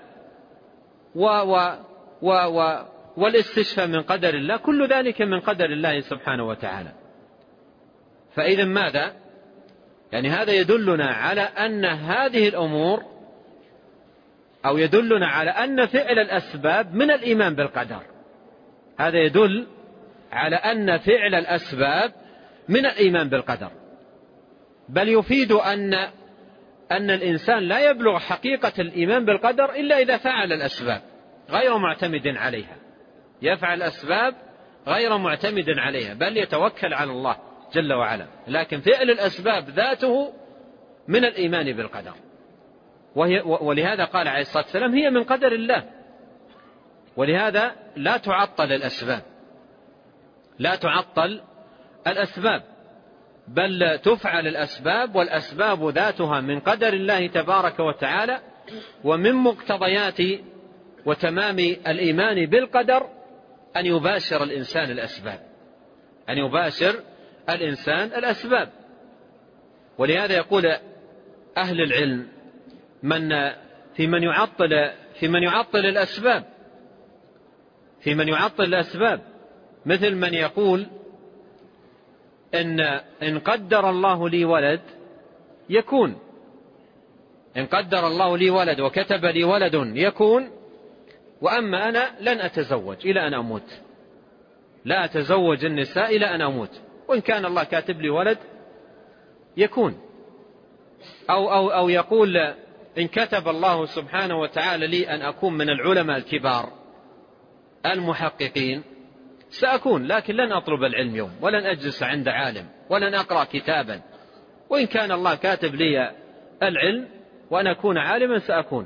S1: والاستشفاء من قدر الله، كل ذلك من قدر الله سبحانه وتعالى. فإذا ماذا؟ يعني هذا يدلنا على أن هذه الأمور، أو يدلنا على أن فعل الأسباب من الإيمان بالقدر. هذا يدل على أن فعل الأسباب من الإيمان بالقدر، بل يفيد أن الإنسان لا يبلغ حقيقة الإيمان بالقدر إلا إذا فعل الأسباب غير معتمد عليها، يفعل الأسباب غير معتمد عليها، بل يتوكل على الله جل وعلا. لكن فعل الأسباب ذاته من الإيمان بالقدر، ولهذا قال عليه الصلاة والسلام هي من قدر الله. ولهذا لا تعطل الأسباب، لا تعطل الأسباب، بل تفعل الأسباب، والأسباب ذاتها من قدر الله تبارك وتعالى. ومن مقتضيات وتمام الإيمان بالقدر أن يباشر الإنسان الأسباب، أن يباشر الإنسان الأسباب. ولهذا يقول أهل العلم في من يعطل الأسباب، في من يعطل الأسباب، مثل من يقول إن قدر الله لي ولد يكون، إن قدر الله لي ولد وكتب لي ولد يكون، وأما أنا لن أتزوج إلى أن أموت، لا أتزوج النساء إلى أن أموت، وإن كان الله كاتب لي ولد يكون. أو يقول إن كتب الله سبحانه وتعالى لي أن أكون من العلماء الكبار المحققين سأكون، لكن لن أطلب العلم يوم، ولن أجلس عند عالم، ولن أقرأ كتابا، وإن كان الله كاتب لي العلم وأن أكون عالما سأكون.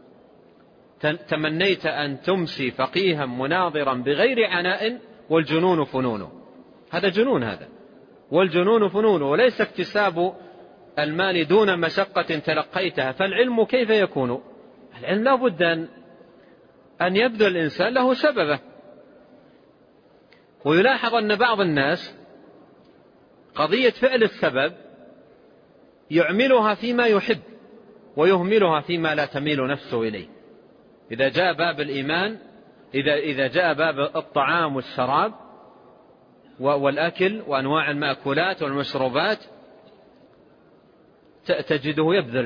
S1: تمنيت أن تمسي فقيها مناظرا بغير عناء والجنون فنونه. هذا جنون، هذا والجنون فنونه، وليس اكتساب المال دون مشقة تلقيتها. فالعلم كيف يكون؟ العلم لا بد أن يبذل الإنسان له سببه. ويلاحظ أن بعض الناس قضية فعل السبب يعملها فيما يحب ويهملها فيما لا تميل نفسه إليه. إذا جاء باب الإيمان، إذا جاء باب الطعام والشراب والأكل وأنواع المأكولات والمشروبات تجده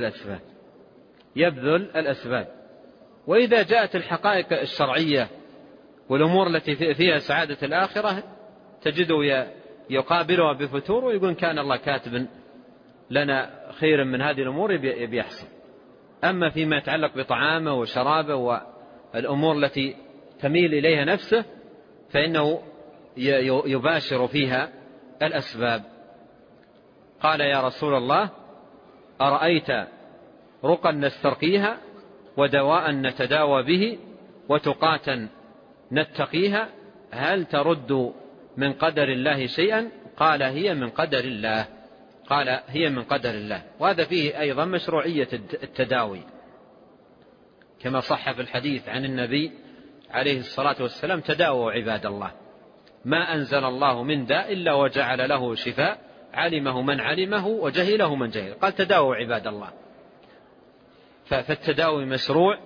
S1: يبذل الأسباب. وإذا جاءت الحقائق الشرعية والأمور التي فيها سعادة الآخرة تجده يقابلها بفتور، ويقول كان الله كاتب لنا خير من هذه الأمور بيحصل. أما فيما يتعلق بطعامه وشرابه والأمور التي تميل إليها نفسه فإنه يباشر فيها الأسباب. قال يا رسول الله أرأيت رقا نسترقيها ودواء نتداوى به وتقاة نتقيها هل ترد من قدر الله شيئا؟ قال هي من قدر الله. قال هي من قدر الله. وهذا فيه أيضا مشروعية التداوي، كما صح في الحديث عن النبي عليه الصلاة والسلام تداووا عباد الله، ما أنزل الله من داء إلا وجعل له شفاء علمه من علمه وجهله من جهله. قال تداووا عباد الله. فالتداوي مشروع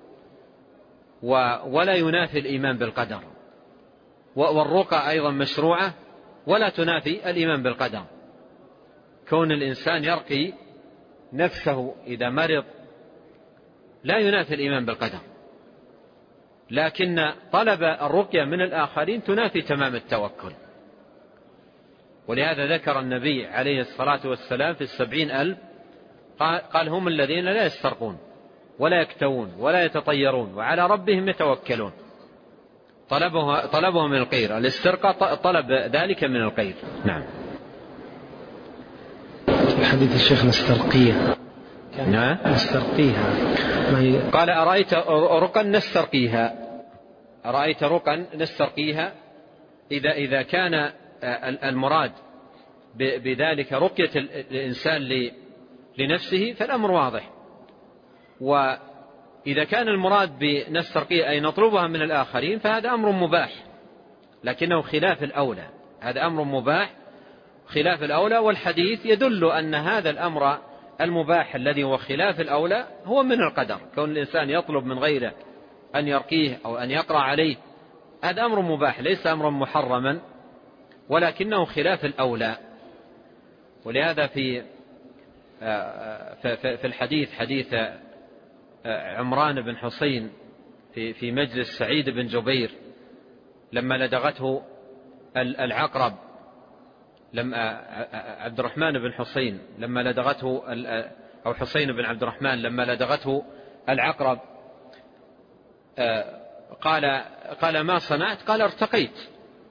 S1: ولا ينافي الإيمان بالقدر، والرقى أيضا مشروعة ولا تنافي الإيمان بالقدر. كون الإنسان يرقي نفسه إذا مرض لا ينافي الإيمان بالقدر، لكن طلب الرقية من الآخرين تنافي تمام التوكل. ولهذا ذكر النبي عليه الصلاة والسلام في 70,000 قال هم الذين لا يسترقون ولا يكتوون ولا يتطيرون وعلى ربهم يتوكلون. طلبه من القير، الاسترقاء طلب ذلك من القير. نعم.
S2: الحديث الشيخ نسترقيها.
S1: نعم.
S2: نسترقيها.
S1: قال أرأيت رقا نسترقيها، أرأيت رقا نسترقيها، إذا كان المراد بذلك رقية الإنسان لنفسه فالأمر واضح، وإذا كان المراد بنسترقيها أي نطلبها من الآخرين فهذا أمر مباح، لكنه خلاف الأولى، هذا أمر مباح خلاف الأولى. والحديث يدل أن هذا الأمر المباح الذي هو خلاف الأولى هو من القدر، كون الإنسان يطلب من غيره أن يرقيه أو أن يقرأ عليه هذا أمر مباح ليس أمرا محرما، ولكنه خلاف الأولى. ولهذا في الحديث حديث عمران بن حسين في مجلس سعيد بن جبير لما لدغته العقرب، عبد الرحمن بن حسين لما لدغته، أو حسين بن عبد الرحمن لما لدغته العقرب قال ما صنعت؟ قال ارتقيت.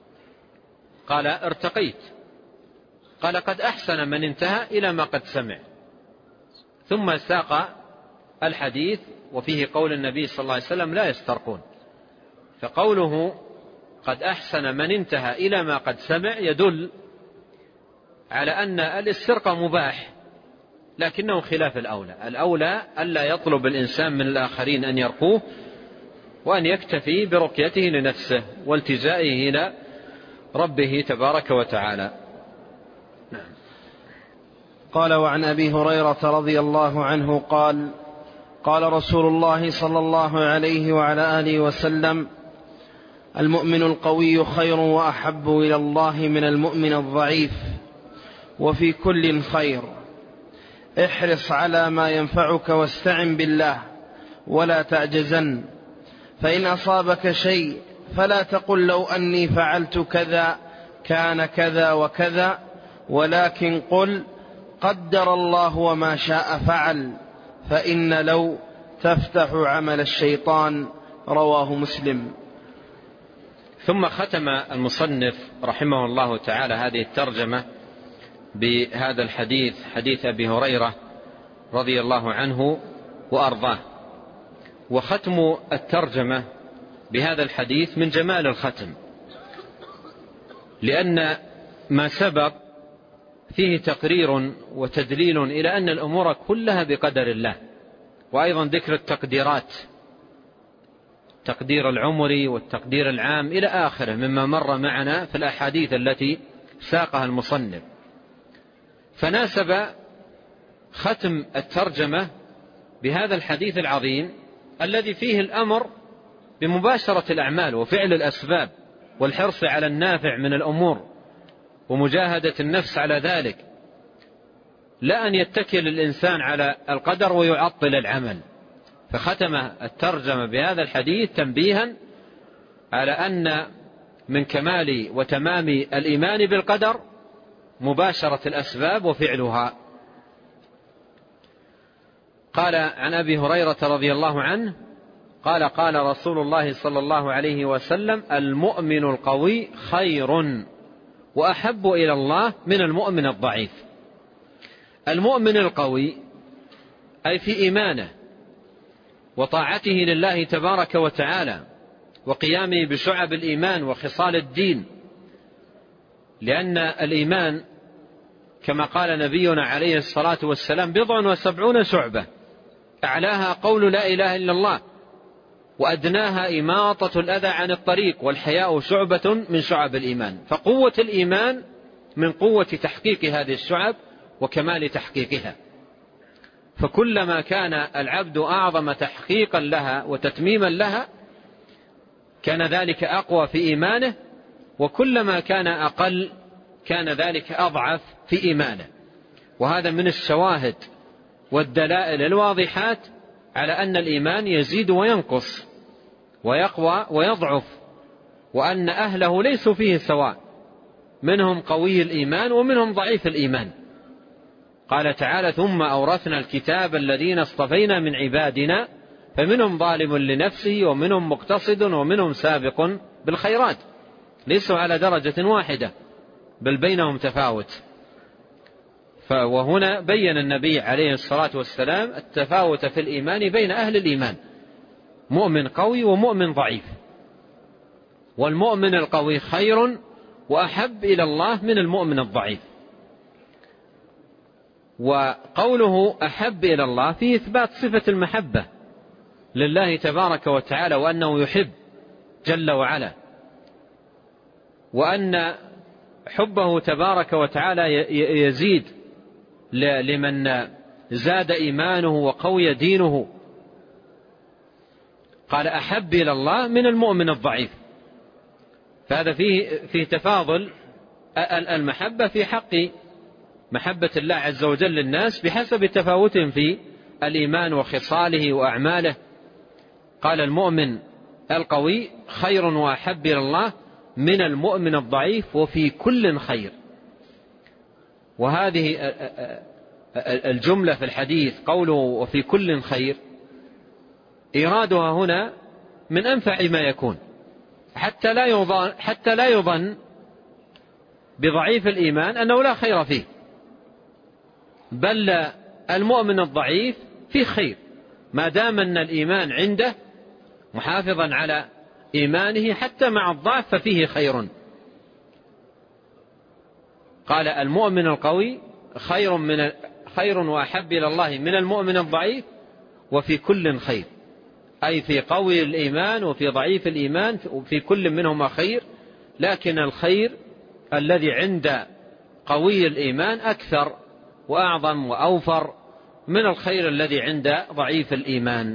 S1: قال قد أحسن من انتهى إلى ما قد سمع. ثم ساق الحديث وفيه قول النبي صلى الله عليه وسلم لا يسترقون. فقوله قد أحسن من انتهى إلى ما قد سمع يدل على أن الاسترقاء مباح لكنه خلاف الأولى. الأولى ألا يطلب الإنسان من الآخرين أن يرقوه، وأن يكتفي برقيته لنفسه والتجائه إلى ربه تبارك وتعالى. نعم.
S2: قال وعن أبي هريرة رضي الله عنه قال قال رسول الله صلى الله عليه وعلى آله وسلم: المؤمن القوي خير وأحب إلى الله من المؤمن الضعيف، وفي كل خير. احرص على ما ينفعك واستعن بالله ولا تعجزن، فإن أصابك شيء فلا تقل لو أني فعلت كذا كان كذا وكذا، ولكن قل قدر الله وما شاء فعل، فإن لو تفتح عمل الشيطان. رواه مسلم.
S1: ثم ختم المصنف رحمه الله تعالى هذه الترجمة بهذا الحديث، حديث أبي هريرة رضي الله عنه وأرضاه. وختم الترجمة بهذا الحديث من جمال الختم، لأن ما سبق فيه تقرير وتدليل إلى أن الأمور كلها بقدر الله، وأيضا ذكر التقديرات، تقدير العمري والتقدير العام إلى آخره مما مر معنا في الأحاديث التي ساقها المصنف. فناسب ختم الترجمة بهذا الحديث العظيم الذي فيه الأمر بمباشرة الأعمال وفعل الأسباب والحرص على النافع من الأمور ومجاهدة النفس على ذلك، لا أن يتكل الإنسان على القدر ويعطل العمل. فختم الترجمة بهذا الحديث تنبيها على أن من كمال وتمام الإيمان بالقدر مباشرة الأسباب وفعلها. قال عن أبي هريرة رضي الله عنه قال قال رسول الله صلى الله عليه وسلم: المؤمن القوي خير وأحب إلى الله من المؤمن الضعيف. المؤمن القوي أي في إيمانه وطاعته لله تبارك وتعالى وقيامه بشعب الإيمان وخصال الدين، لأن الإيمان كما قال نبينا عليه الصلاة والسلام 70 شعبة، أعلاها قول لا إله إلا الله، وأدناها إماطة الأذى عن الطريق، والحياء شعبة من شعب الإيمان. فقوة الإيمان من قوة تحقيق هذه الشعب وكمال تحقيقها. فكلما كان العبد أعظم تحقيقا لها وتتميما لها كان ذلك أقوى في إيمانه، وكلما كان أقل كان ذلك أضعف في إيمانه. وهذا من الشواهد والدلائل الواضحات على أن الإيمان يزيد وينقص ويقوى ويضعف، وأن أهله ليسوا فيه سواء، منهم قوي الإيمان ومنهم ضعيف الإيمان. قال تعالى: ثم أورثنا الكتاب الذين اصطفينا من عبادنا فمنهم ظالم لنفسه ومنهم مقتصد ومنهم سابق بالخيرات، ليسوا على درجة واحدة بل بينهم تفاوت. وهنا بين النبي عليه الصلاة والسلام التفاوت في الإيمان بين أهل الإيمان، مؤمن قوي ومؤمن ضعيف. والمؤمن القوي خير وأحب إلى الله من المؤمن الضعيف. وقوله أحب إلى الله فيه إثبات صفة المحبة لله تبارك وتعالى، وأنه يحب جل وعلا، وأن حبه تبارك وتعالى يزيد لمن زاد إيمانه وقوي دينه. قال أحب إلى الله من المؤمن الضعيف، فهذا فيه تفاضل المحبة في حق محبة الله عز وجل للناس بحسب تفاوتهم في الإيمان وخصاله وأعماله. قال المؤمن القوي خير وأحب إلى الله من المؤمن الضعيف وفي كل خير. وهذه الجملة في الحديث قوله وفي كل خير إرادها هنا من أنفع ما يكون، حتى لا يظن بضعيف الإيمان أنه لا خير فيه، بل المؤمن الضعيف فيه خير ما دام أن الإيمان عنده محافظا على إيمانه حتى مع الضعف ففيه خير. قال المؤمن القوي خير وأحب إلى الله من المؤمن الضعيف وفي كل خير، أي في قوي الإيمان وفي ضعيف الإيمان، وفي كل منهما خير، لكن الخير الذي عند قوي الإيمان أكثر وأعظم وأوفر من الخير الذي عند ضعيف الإيمان.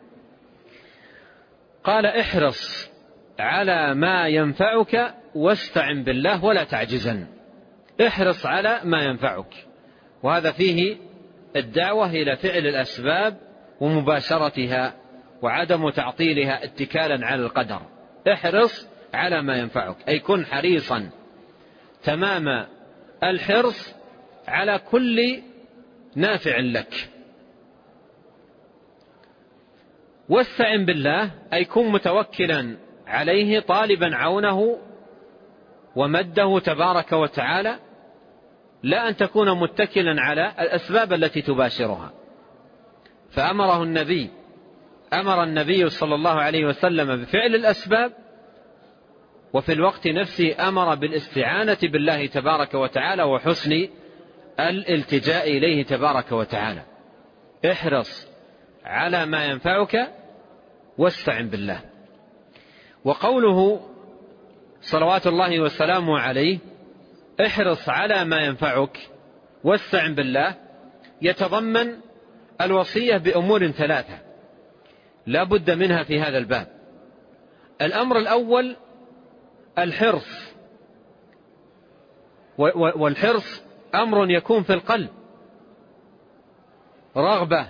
S1: قال احرص على ما ينفعك واستعن بالله ولا تعجزن. احرص على ما ينفعك، وهذا فيه الدعوة إلى فعل الأسباب ومباشرتها وعدم تعطيلها اتكالا على القدر. احرص على ما ينفعك، أي كن حريصا تمام الحرص على كل نافع لك. واستعن بالله، أي كن متوكلا عليه طالبا عونه ومده تبارك وتعالى، لا أن تكون متكلا على الأسباب التي تباشرها. فأمر النبي صلى الله عليه وسلم بفعل الأسباب، وفي الوقت نفسه أمر بالاستعانة بالله تبارك وتعالى وحسن الالتجاء إليه تبارك وتعالى. احرص على ما ينفعك واستعن بالله. وقوله صلوات الله وسلامه عليه احرص على ما ينفعك واستعن بالله يتضمن الوصية بأمور ثلاثة لا بد منها في هذا الباب. الأمر الأول الحرص، والحرص أمر يكون في القلب، رغبة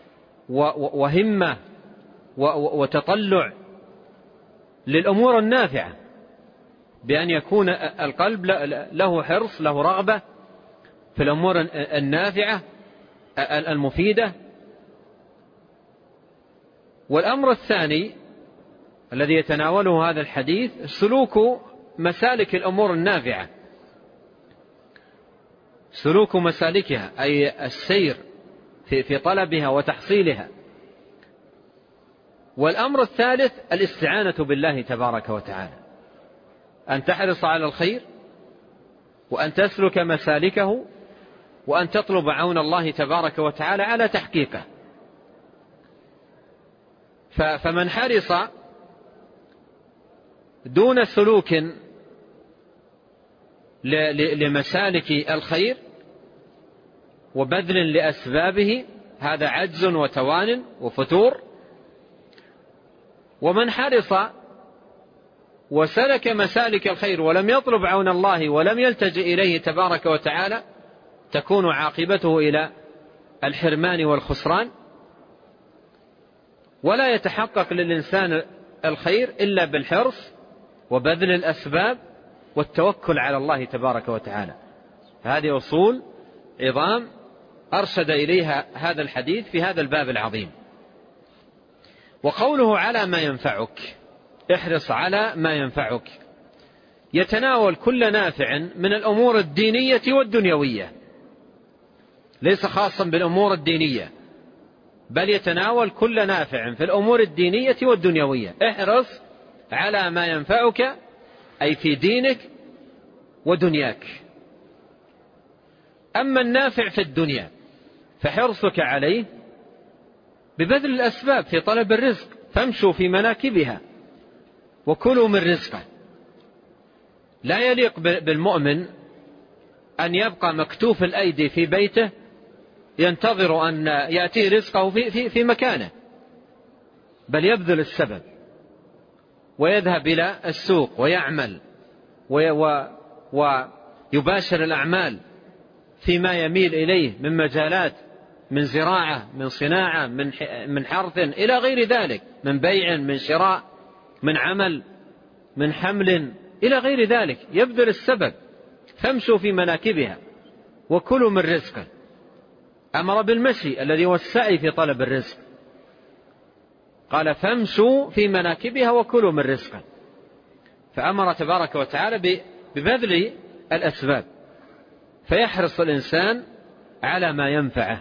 S1: وهمة وتطلع للأمور النافعة، بأن يكون القلب له حرص، له رغبة في الأمور النافعة المفيدة. والأمر الثاني الذي يتناوله هذا الحديث سلوك مسالك الأمور النافعة، سلوك مسالكها، أي السير في طلبها وتحصيلها. والأمر الثالث الاستعانة بالله تبارك وتعالى، أن تحرص على الخير وأن تسلك مسالكه وأن تطلب عون الله تبارك وتعالى على تحقيقه. فمن حرص دون سلوك لمسالك الخير وبذل لأسبابه هذا عجز وتوان وفتور. ومن حرص وسلك مسالك الخير ولم يطلب عون الله ولم يلتجئ إليه تبارك وتعالى تكون عاقبته إلى الحرمان والخسران. ولا يتحقق للإنسان الخير إلا بالحرص وبذل الأسباب والتوكل على الله تبارك وتعالى. هذه أصول عظام أرشد إليها هذا الحديث في هذا الباب العظيم. وقوله على ما ينفعك، احرص على ما ينفعك، يتناول كل نافع من الأمور الدينية والدنيوية، ليس خاصا بالأمور الدينية، بل يتناول كل نافع في الأمور الدينية والدنيوية. احرص على ما ينفعك أي في دينك ودنياك. أما النافع في الدنيا فحرصك عليه ببذل الأسباب في طلب الرزق، فامشوا في مناكبها وكلوا من رزقه. لا يليق بالمؤمن أن يبقى مكتوف الأيدي في بيته ينتظر أن يأتي رزقه في مكانه، بل يبذل السبب ويذهب إلى السوق ويعمل ويباشر الأعمال فيما يميل إليه من مجالات، من زراعة، من صناعة، من حرث إلى غير ذلك، من بيع، من شراء، من عمل، من حمل إلى غير ذلك. يبذل السبب. فامشوا في مناكبها وكلوا من رزقه. أمر بالمشي الذي هو السعي في طلب الرزق، قال فامشوا في مناكبها وكلوا من رزقه. فأمر تبارك وتعالى ببذل الأسباب، فيحرص الإنسان على ما ينفعه.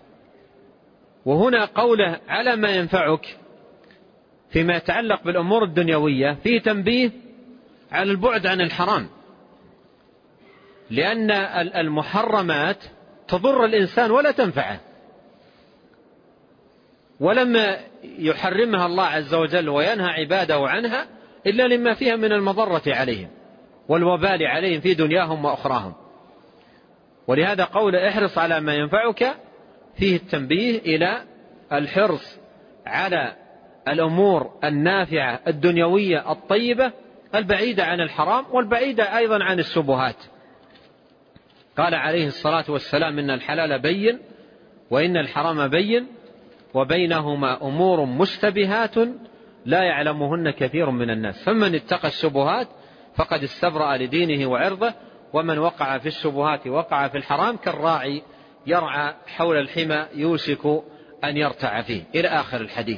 S1: وهنا قوله على ما ينفعك فيما يتعلق بالأمور الدنيوية فيه تنبيه على البعد عن الحرام، لأن المحرمات تضر الإنسان ولا تنفعه، ولم يحرمها الله عز وجل وينهى عباده عنها إلا لما فيها من المضرة عليهم والوبال عليهم في دنياهم وأخراهم. ولهذا قول احرص على ما ينفعك فيه التنبيه إلى الحرص على الأمور النافعة الدنيوية الطيبة البعيدة عن الحرام والبعيدة أيضا عن الشبهات. قال عليه الصلاة والسلام إن الحلال بين وإن الحرام بين وبينهما أمور مشتبهات لا يعلمهن كثير من الناس، فمن اتقى الشبهات فقد استبرأ لدينه وعرضه، ومن وقع في الشبهات وقع في الحرام كالراعي يرعى حول الحمى يوشك أن يرتع فيه، إلى آخر الحديث.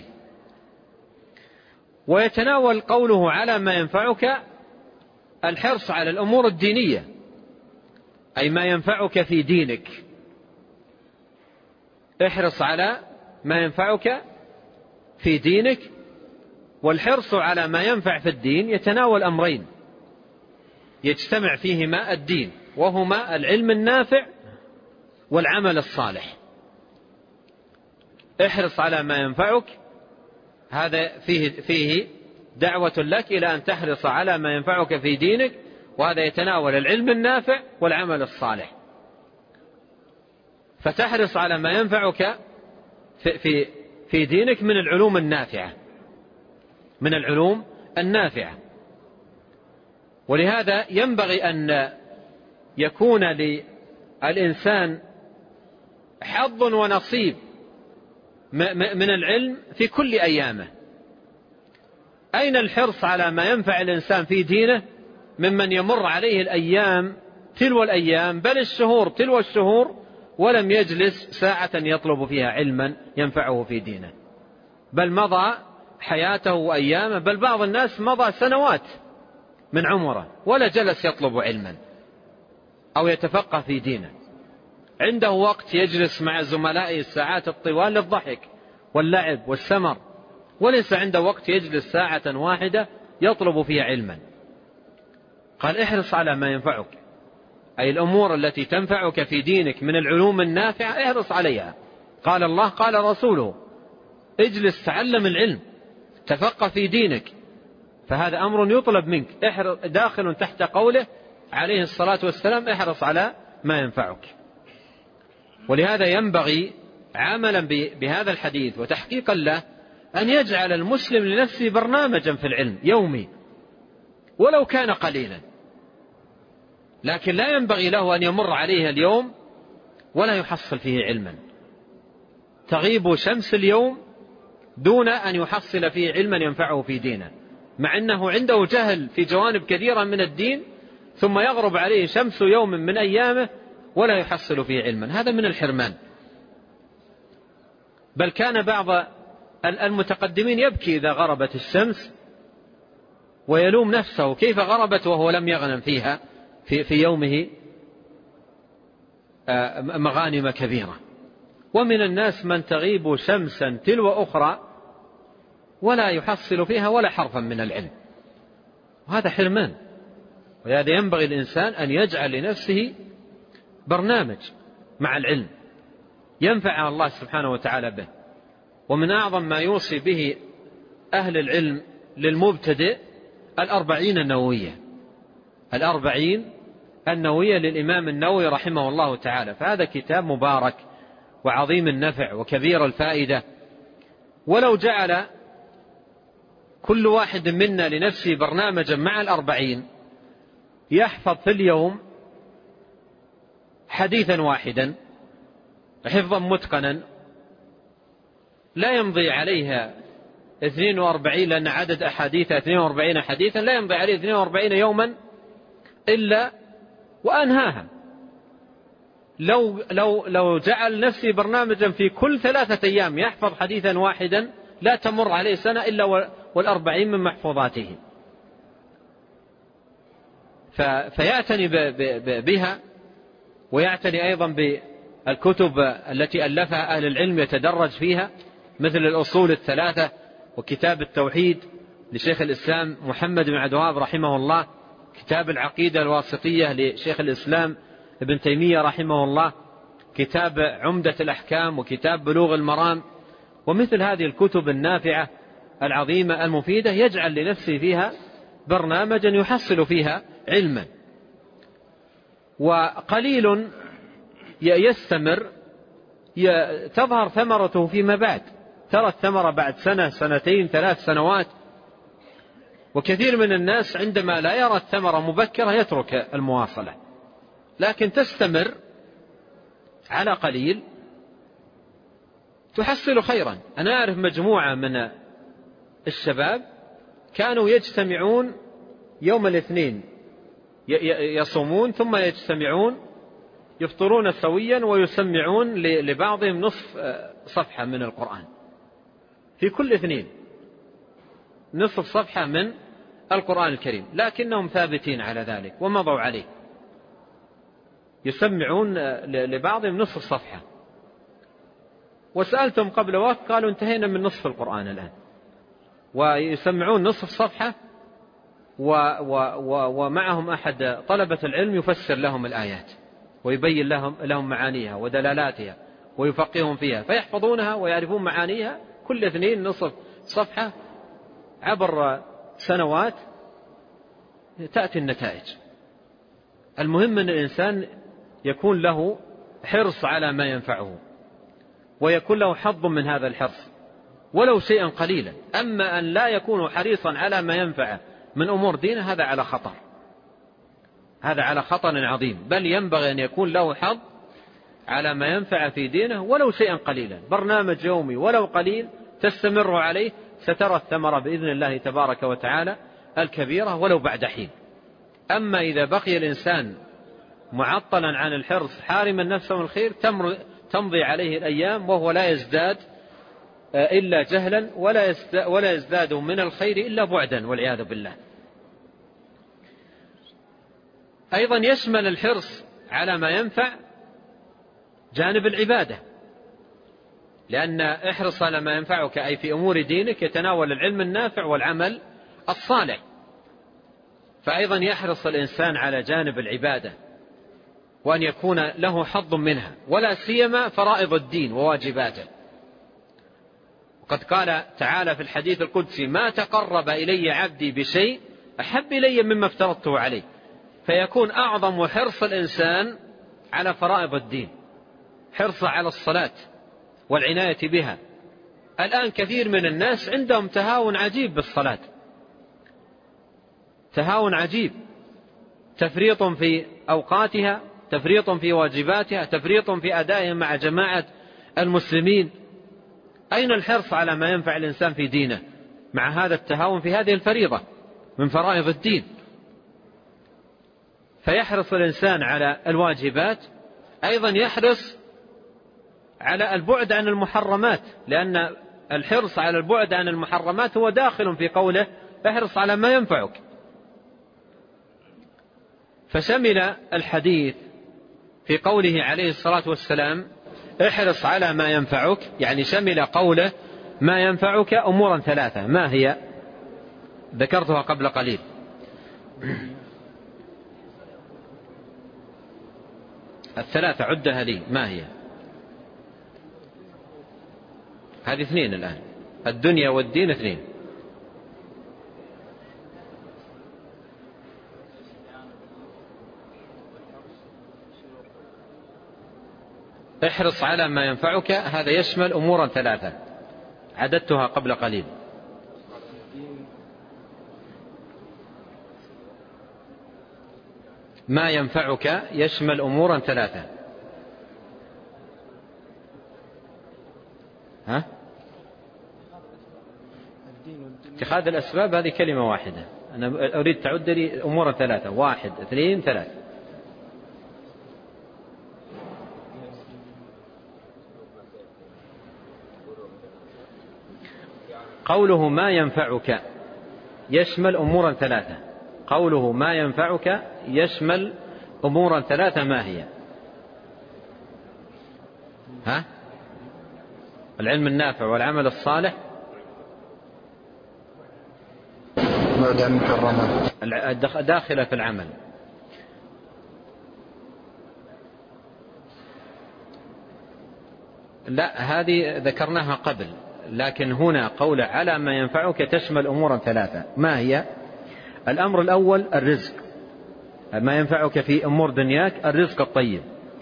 S1: ويتناول قوله على ما ينفعك الحرص على الأمور الدينية، أي ما ينفعك في دينك. احرص على ما ينفعك في دينك. والحرص على ما ينفع في الدين يتناول أمرين يجتمع فيهما الدين، وهما العلم النافع والعمل الصالح. احرص على ما ينفعك، هذا فيه دعوة لك إلى أن تحرص على ما ينفعك في دينك، وهذا يتناول العلم النافع والعمل الصالح. فتحرص على ما ينفعك في دينك من العلوم النافعة، من العلوم النافعة. ولهذا ينبغي أن يكون للإنسان حظ ونصيب من العلم في كل أيامه. أين الحرص على ما ينفع الإنسان في دينه ممن يمر عليه الأيام تلو الأيام بل الشهور تلو الشهور ولم يجلس ساعة يطلب فيها علما ينفعه في دينه، بل مضى حياته وأيامه، بل بعض الناس مضى سنوات من عمره ولا جلس يطلب علما أو يتفقه في دينه. عنده وقت يجلس مع زملائه الساعات الطوال للضحك واللعب والسمر، وليس عنده وقت يجلس ساعة واحدة يطلب فيها علما. قال احرص على ما ينفعك، أي الأمور التي تنفعك في دينك من العلوم النافعة احرص عليها. قال الله قال رسوله اجلس تعلم العلم تفقه في دينك، فهذا أمر يطلب منك، داخل تحت قوله عليه الصلاة والسلام احرص على ما ينفعك. ولهذا ينبغي عملا بهذا الحديث وتحقيقا له أن يجعل المسلم لنفسه برنامجا في العلم يومي ولو كان قليلا، لكن لا ينبغي له أن يمر عليه اليوم ولا يحصل فيه علما. تغيب شمس اليوم دون أن يحصل فيه علما ينفعه في دينه، مع أنه عنده جهل في جوانب كثيرة من الدين، ثم يغرب عليه شمس يوم من أيامه ولا يحصل فيه علما. هذا من الحرمان. بل كان بعض المتقدمين يبكي إذا غربت الشمس ويلوم نفسه كيف غربت وهو لم يغنم فيها في يومه مغانم كبيرة. ومن الناس من تغيب شمسا تلو أخرى ولا يحصل فيها ولا حرفا من العلم، وهذا حرمان. ولهذا ينبغي الإنسان أن يجعل لنفسه برنامج مع العلم ينفع الله سبحانه وتعالى به. ومن أعظم ما يوصي به أهل العلم للمبتدئ 40 النووية، 40 النووية للإمام النووي رحمه الله تعالى. فهذا كتاب مبارك وعظيم النفع وكبير الفائدة. ولو جعل كل واحد منا لنفسه برنامجا مع 40 يحفظ في اليوم حديثا واحدا حفظا متقنا لا يمضي عليها 42، لأن عدد أحاديث 42 حديثا، لا يمضي عليه 42 يوما إلا وأنهاها. لو جعل نفسي برنامجا في كل 3 أيام يحفظ حديثا واحدا لا تمر عليه سنة إلا وال40 من محفوظاته. فيعتني بها، ويعتني أيضا بالكتب التي ألفها أهل العلم يتدرج فيها، مثل الأصول الثلاثة وكتاب التوحيد لشيخ الإسلام محمد بن عبد الوهاب رحمه الله، كتاب العقيدة الواسطية لشيخ الإسلام ابن تيمية رحمه الله، كتاب عمدة الأحكام، وكتاب بلوغ المرام، ومثل هذه الكتب النافعة العظيمة المفيدة يجعل لنفسه فيها برنامجا يحصل فيها علما. وقليل يستمر تظهر ثمرته فيما بعد، ترى الثمرة بعد سنة، سنتين، 3 سنوات. وكثير من الناس عندما لا يرى الثمرة مبكرة يترك المواصلة، لكن تستمر على قليل تحصل خيرا. أنا أعرف مجموعة من الشباب كانوا يجتمعون يوم الاثنين، يصومون ثم يجتمعون يفطرون سويا ويسمعون لبعضهم نصف صفحة من القرآن في كل اثنين، نصف صفحة من القرآن الكريم، لكنهم ثابتين على ذلك ومضوا عليه، يسمعون لبعضهم نصف صفحة. وسألتم قبل وقت قالوا انتهينا من نصف القرآن الآن، ويسمعون نصف صفحة ومعهم أحد طلبة العلم يفسر لهم الآيات ويبين لهم معانيها ودلالاتها ويفقههم فيها، فيحفظونها ويعرفون معانيها كل اثنين نصف صفحة. عبر سنوات تأتي النتائج. المهم أن الإنسان يكون له حرص على ما ينفعه، ويكون له حظ من هذا الحرص ولو شيئا قليلا. أما أن لا يكون حريصا على ما ينفعه من أمور دينه هذا على خطر، هذا على خطر عظيم. بل ينبغي أن يكون له حظ على ما ينفع في دينه ولو شيئا قليلا، برنامج يومي ولو قليل تستمر عليه سترى الثمرة بإذن الله تبارك وتعالى الكبيرة ولو بعد حين. أما إذا بقي الإنسان معطلا عن الحرص حارما نفسه من الخير تمضي عليه الأيام وهو لا يزداد إلا جهلا ولا يزداد من الخير إلا بعدا والعياذ بالله. أيضا يشمل الحرص على ما ينفع جانب العبادة، لأن احرص على ما ينفعك أي في أمور دينك يتناول العلم النافع والعمل الصالح. فأيضا يحرص الإنسان على جانب العبادة وأن يكون له حظ منها، ولا سيما فرائض الدين وواجباته. وقد قال تعالى في الحديث القدسي: ما تقرب إلي عبدي بشيء أحب إلي مما افترضته عليه. فيكون أعظم حرص الإنسان على فرائض الدين، حرص على الصلاة والعناية بها. الآن كثير من الناس عندهم تهاون عجيب بالصلاة، تهاون عجيب، تفريط في أوقاتها، تفريط في واجباتها، تفريط في أدائها مع جماعة المسلمين. أين الحرص على ما ينفع الإنسان في دينه مع هذا التهاون في هذه الفريضة من فرائض الدين؟ فيحرص الإنسان على الواجبات، أيضا يحرص على البعد عن المحرمات، لأن الحرص على البعد عن المحرمات هو داخل في قوله احرص على ما ينفعك. فشمل الحديث في قوله عليه الصلاة والسلام احرص على ما ينفعك، يعني شمل قوله ما ينفعك أمورا 3. ما هي؟ ذكرتها قبل قليل. الثلاثة عدها لي، ما هي؟ هذه اثنين الآن، الدنيا والدين اثنين. احرص على ما ينفعك، هذا يشمل أمورا ثلاثة عددتها قبل قليل. ما ينفعك يشمل أمورا ثلاثة. ها؟ اتخاذ الأسباب هذه كلمة واحدة، أنا أريد تعد لي أمورا ثلاثة، 1 2 3. قوله ما ينفعك يشمل أمورا ثلاثة، قوله ما ينفعك يشمل أمورا ثلاثة، ما هي؟ ها؟ العلم النافع والعمل الصالح
S2: بعد عن المحرمات
S1: داخلة في العمل. لا، هذه ذكرناها قبل، لكن هنا قول على ما ينفعك تشمل أمورا ثلاثة، ما هي؟ الأمر الأول الرزق، ما ينفعك في أمور دنياك الرزق الطيب،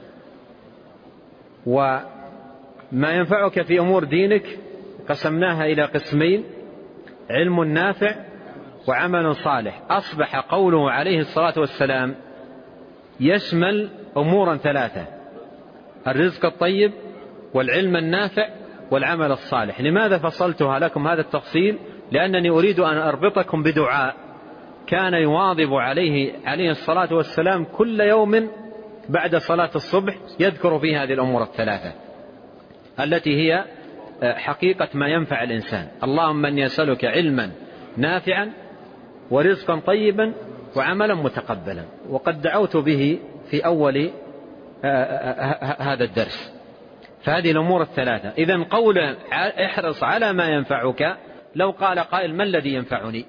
S1: وما ينفعك في أمور دينك قسمناها إلى قسمين، علم نافع وعمل صالح. أصبح قوله عليه الصلاة والسلام يشمل أمورا ثلاثة، الرزق الطيب والعلم النافع والعمل الصالح. لماذا فصلتها لكم هذا التفصيل؟ لأنني أريد أن أربطكم بدعاء كان يواظب عليه الصلاة والسلام كل يوم بعد صلاة الصبح، يذكر فيه هذه الأمور الثلاثة التي هي حقيقة ما ينفع الإنسان. اللهم إني أسألك علما نافعا ورزقا طيبا وعملا متقبلا، وقد دعوت به في أول هذا الدرس. فهذه الأمور الثلاثة. إذن قول احرص على ما ينفعك، لو قال قائل ما الذي ينفعني؟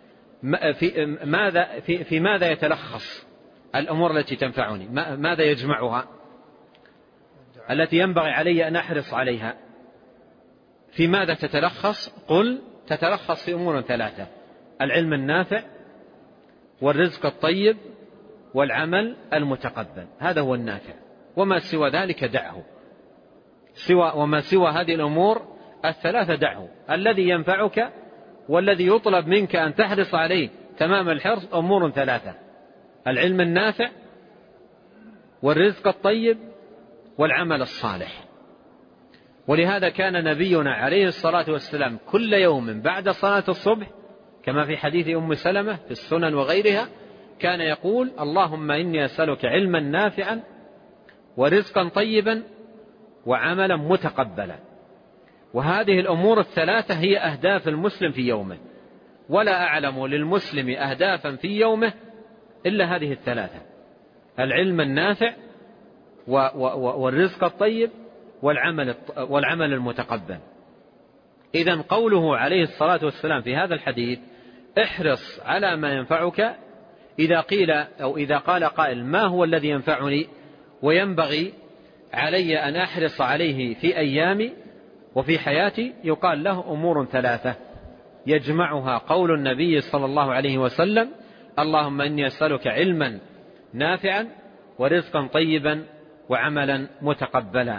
S1: في ماذا يتلخص الأمور التي تنفعني؟ ماذا يجمعها التي ينبغي علي أن أحرص عليها؟ في ماذا تتلخص؟ قل تتلخص في أمور ثلاثة، العلم النافع والرزق الطيب والعمل المتقبل، هذا هو النافع، وما سوى ذلك دعه، وما سوى هذه الأمور الثلاثة دعه. الذي ينفعك والذي يطلب منك أن تحرص عليه تمام الحرص أمور ثلاثة، العلم النافع والرزق الطيب والعمل الصالح. ولهذا كان نبينا عليه الصلاة والسلام كل يوم بعد صلاة الصبح كما في حديث أم سلمة في السنن وغيرها كان يقول اللهم إني أسألك علما نافعا ورزقا طيبا وعملا متقبلا. وهذه الأمور الثلاثة هي أهداف المسلم في يومه، ولا أعلم للمسلم أهدافا في يومه إلا هذه الثلاثة، العلم النافع والرزق الطيب والعمل المتقبل. إذن قوله عليه الصلاة والسلام في هذا الحديث احرص على ما ينفعك، إذا قيل أو إذا قال قائل ما هو الذي ينفعني وينبغي علي أن أحرص عليه في أيامي وفي حياتي، يقال له أمور ثلاثة يجمعها قول النبي صلى الله عليه وسلم اللهم إني أسألك علما نافعا ورزقا طيبا وعملا متقبلا.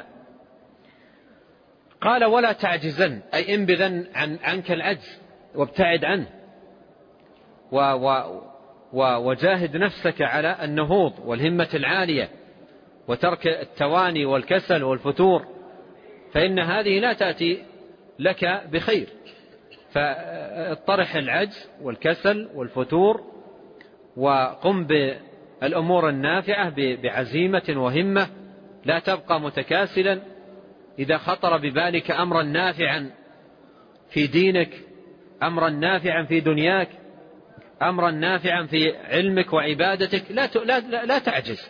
S1: قال ولا تعجزن، أي انبذن عنك العجز وابتعد عنه، وجاهد نفسك على النهوض والهمة العالية وترك التواني والكسل والفتور، فإن هذه لا تأتي لك بخير. فاطرح العجز والكسل والفتور وقم بالأمور النافعة بعزيمة وهمة، لا تبقى متكاسلا. إذا خطر ببالك أمرا نافعا في دينك، أمرا نافعا في دنياك، أمرا نافعا في علمك وعبادتك، لا تعجز.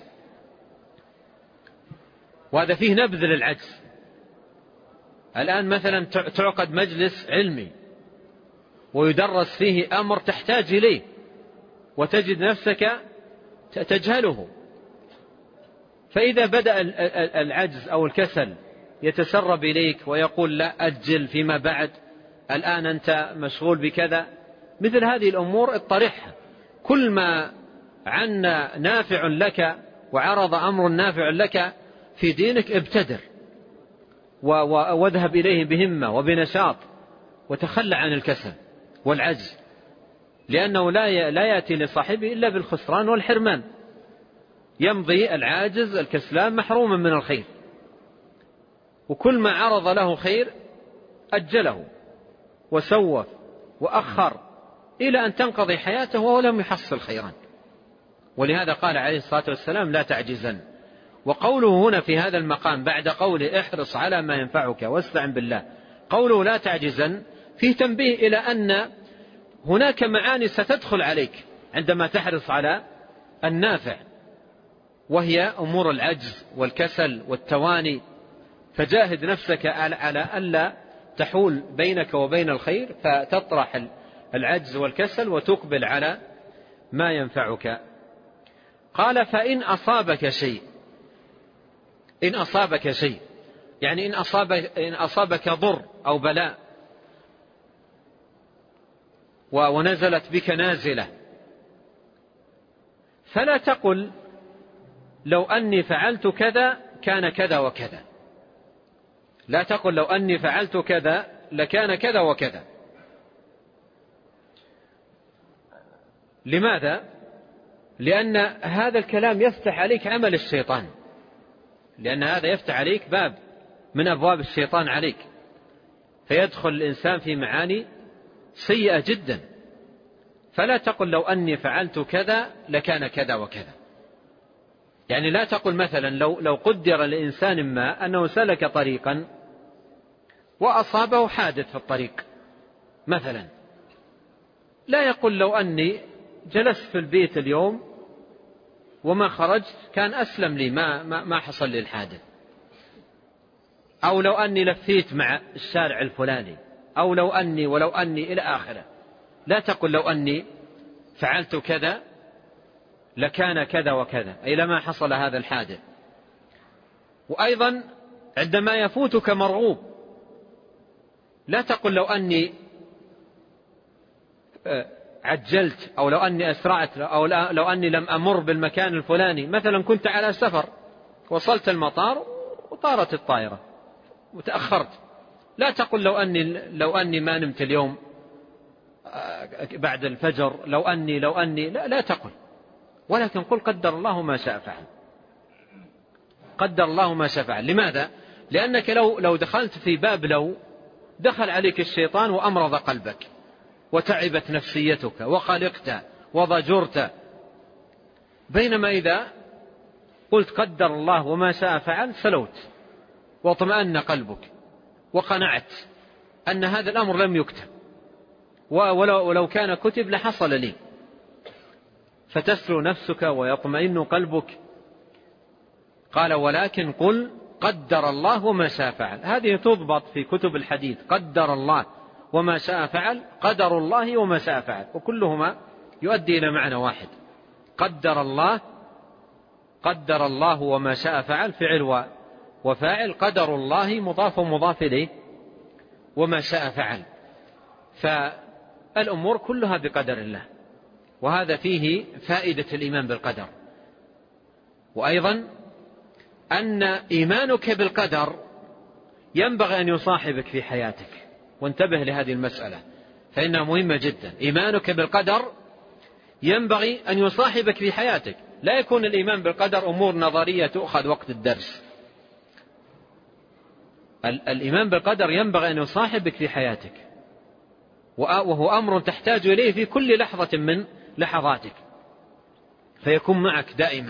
S1: وهذا فيه نبذ للعجز. الآن مثلا تعقد مجلس علمي ويدرس فيه أمر تحتاج إليه،
S3: وتجد نفسك تجهله. فإذا بدأ العجز أو الكسل يتسرب إليك ويقول لا أجل فيما بعد، الآن أنت مشغول بكذا، مثل هذه الأمور اطرحها. كل ما عنا نافع لك وعرض أمر نافع لك في دينك ابتدر واذهب إليه بهمة وبنشاط، وتخلى عن الكسل والعجز، لأنه لا يأتي لصاحبه إلا بالخسران والحرمان. يمضي العاجز الكسلان محروما من الخير، وكل ما عرض له خير أجله وسوف وأخر إلى أن تنقضي حياته وهو لم يحصل خيرا. ولهذا قال عليه الصلاة والسلام لا تعجزن. وقوله هنا في هذا المقام بعد قوله احرص على ما ينفعك واستعن بالله، قوله لا تعجزن فيه تنبيه إلى أن هناك معاني ستدخل عليك عندما تحرص على النافع، وهي أمور العجز والكسل والتواني. فجاهد نفسك على ألا تحول بينك وبين الخير، فتطرح العجز والكسل وتقبل على ما ينفعك. قال فإن أصابك شيء، إن أصابك شيء يعني إن أصابك ضر أو بلاء ونزلت بك نازلة، فلا تقل لو أني فعلت كذا كان كذا وكذا. لا تقل لو أني فعلت كذا لكان كذا وكذا. لماذا؟ لأن هذا الكلام يفتح عليك عمل الشيطان، لأن هذا يفتح عليك باب من أبواب الشيطان عليك، فيدخل الإنسان في معاني سيئة جدا. فلا تقل لو أني فعلت كذا لكان كذا وكذا. يعني لا تقل مثلا لو قدر لإنسان ما أنه سلك طريقا وأصابه حادث في الطريق مثلا، لا يقول لو أني جلست في البيت اليوم وما خرجت كان أسلم لي ما حصل لي الحادث، أو لو أني لفيت مع الشارع الفلاني، أو لو أني ولو أني إلى آخره. لا تقل لو أني فعلت كذا لكان كذا وكذا، أي لما حصل هذا الحادث. وأيضا عندما يفوتك مرغوب لا تقل لو أني عجلت، أو لو أني أسرعت، أو لو أني لم أمر بالمكان الفلاني. مثلا كنت على سفر وصلت المطار وطارت الطائرة وتأخرت، لا تقل لو أني ما نمت اليوم بعد الفجر، لو أني لا تقل، ولكن قل قدر الله ما شاء فعل. قدر الله ما شاء فعل. لماذا؟ لأنك لو دخلت في باب لو دخل عليك الشيطان وأمرض قلبك وتعبت نفسيتك وقلقت وضجرت. بينما إذا قلت قدر الله وما شاء فعل سلوت واطمأن قلبك وقنعت أن هذا الأمر لم يكتب، ولو كان كتب لحصل لي، فتسلو نفسك ويطمئن قلبك. قال ولكن قل قدر الله وما شاء فعل. هذه تضبط في كتب الحديث، قدر الله وما شاء فعل، قدر الله وما شاء فعل، وكلهما يؤدي إلى معنى واحد. قدر الله وما شاء فعل، فعل وفاعل، قدر الله مضاف ومضاف إليه، وما شاء فعل. فالأمور كلها بقدر الله، وهذا فيه فائدة الإيمان بالقدر. وأيضا أن إيمانك بالقدر ينبغي أن يصاحبك في حياتك، وانتبه لهذه المسألة فإنها مهمة جدا. إيمانك بالقدر ينبغي أن يصاحبك في حياتك، لا يكون الإيمان بالقدر أمور نظرية تؤخذ وقت الدرس. الإيمان بالقدر ينبغي أن يصاحبك في حياتك، وهو أمر تحتاج إليه في كل لحظة من لحظاتك، فيكون معك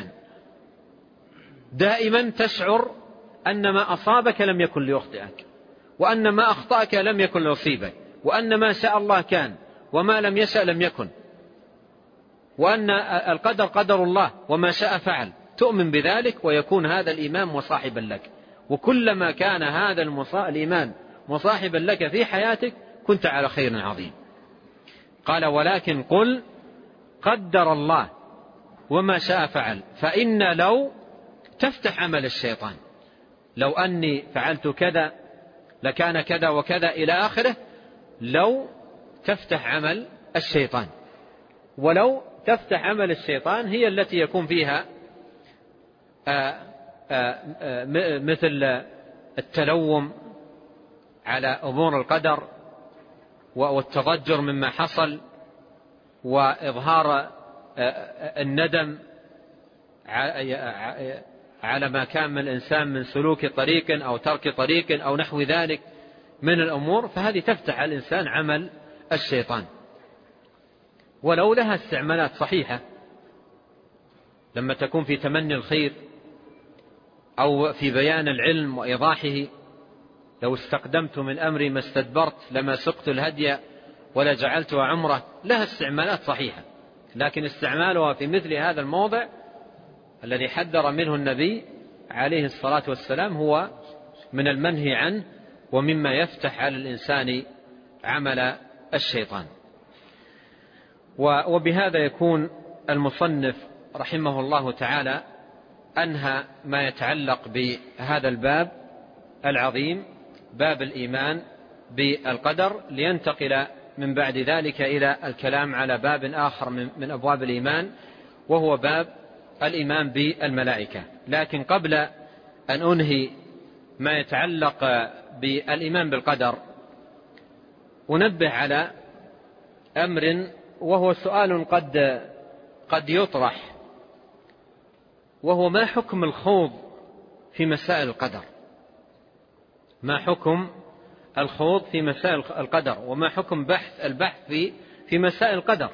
S3: دائما تشعر أن ما أصابك لم يكن ليخطئك، وأن ما أخطأك لم يكن ليصيبك، وأن ما شاء الله كان وما لم يشأ لم يكن، وأن القدر قدر الله وما شاء فعل. تؤمن بذلك ويكون هذا الإيمان مصاحبا لك، وكلما كان هذا الإيمان مصاحبا لك في حياتك كنت على خير عظيم. قال ولكن قل قدر الله وما شاء فعل، فإن لو تفتح عمل الشيطان، لو أني فعلت كذا لكان كذا وكذا إلى آخره، لو تفتح عمل الشيطان. ولو تفتح عمل الشيطان هي التي يكون فيها مثل التلوم على أمور القدر والتضجر مما حصل وإظهار الندم على ما كان من الإنسان من سلوك طريق أو ترك طريق أو نحو ذلك من الأمور، فهذه تفتح على الإنسان عمل الشيطان. ولو لها استعمالات صحيحة لما تكون في تمني الخير أو في بيان العلم وإيضاحه، لو استقدمت من أمري ما استدبرت لما سقت الهدي ولا جعلتها عمره، لها استعمالات صحيحة، لكن استعمالها في مثل هذا الموضع الذي حذر منه النبي عليه الصلاة والسلام هو من المنهي عنه ومما يفتح على الإنسان عمل الشيطان. وبهذا يكون المصنف رحمه الله تعالى أنهى ما يتعلق بهذا الباب العظيم، باب الإيمان بالقدر، لينتقل من بعد ذلك إلى الكلام على باب آخر من أبواب الإيمان، وهو باب الإيمان بالملائكة. لكن قبل أن أنهي ما يتعلق بالإيمان بالقدر أنبه على أمر، وهو سؤال قد يطرح، وهو ما حكم الخوض في مسائل القدر؟ ما حكم الخوض في مسائل القدر، وما حكم البحث في مسائل القدر؟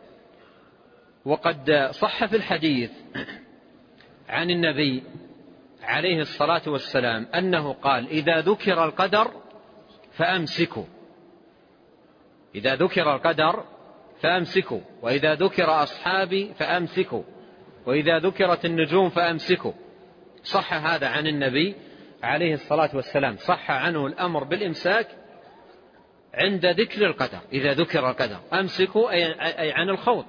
S3: وقد صح في الحديث عن النبي عليه الصلاة والسلام أنه قال: إذا ذكر القدر فأمسكوا، إذا ذكر القدر فأمسكوا، وإذا ذكر أصحابي فأمسكوا، وإذا ذكرت النجوم فأمسكوا. صح هذا عن النبي عليه الصلاة والسلام، صح عنه الأمر بالإمساك عند ذكر القدر. إذا ذكر القدر أمسكوا أي عن الخوض.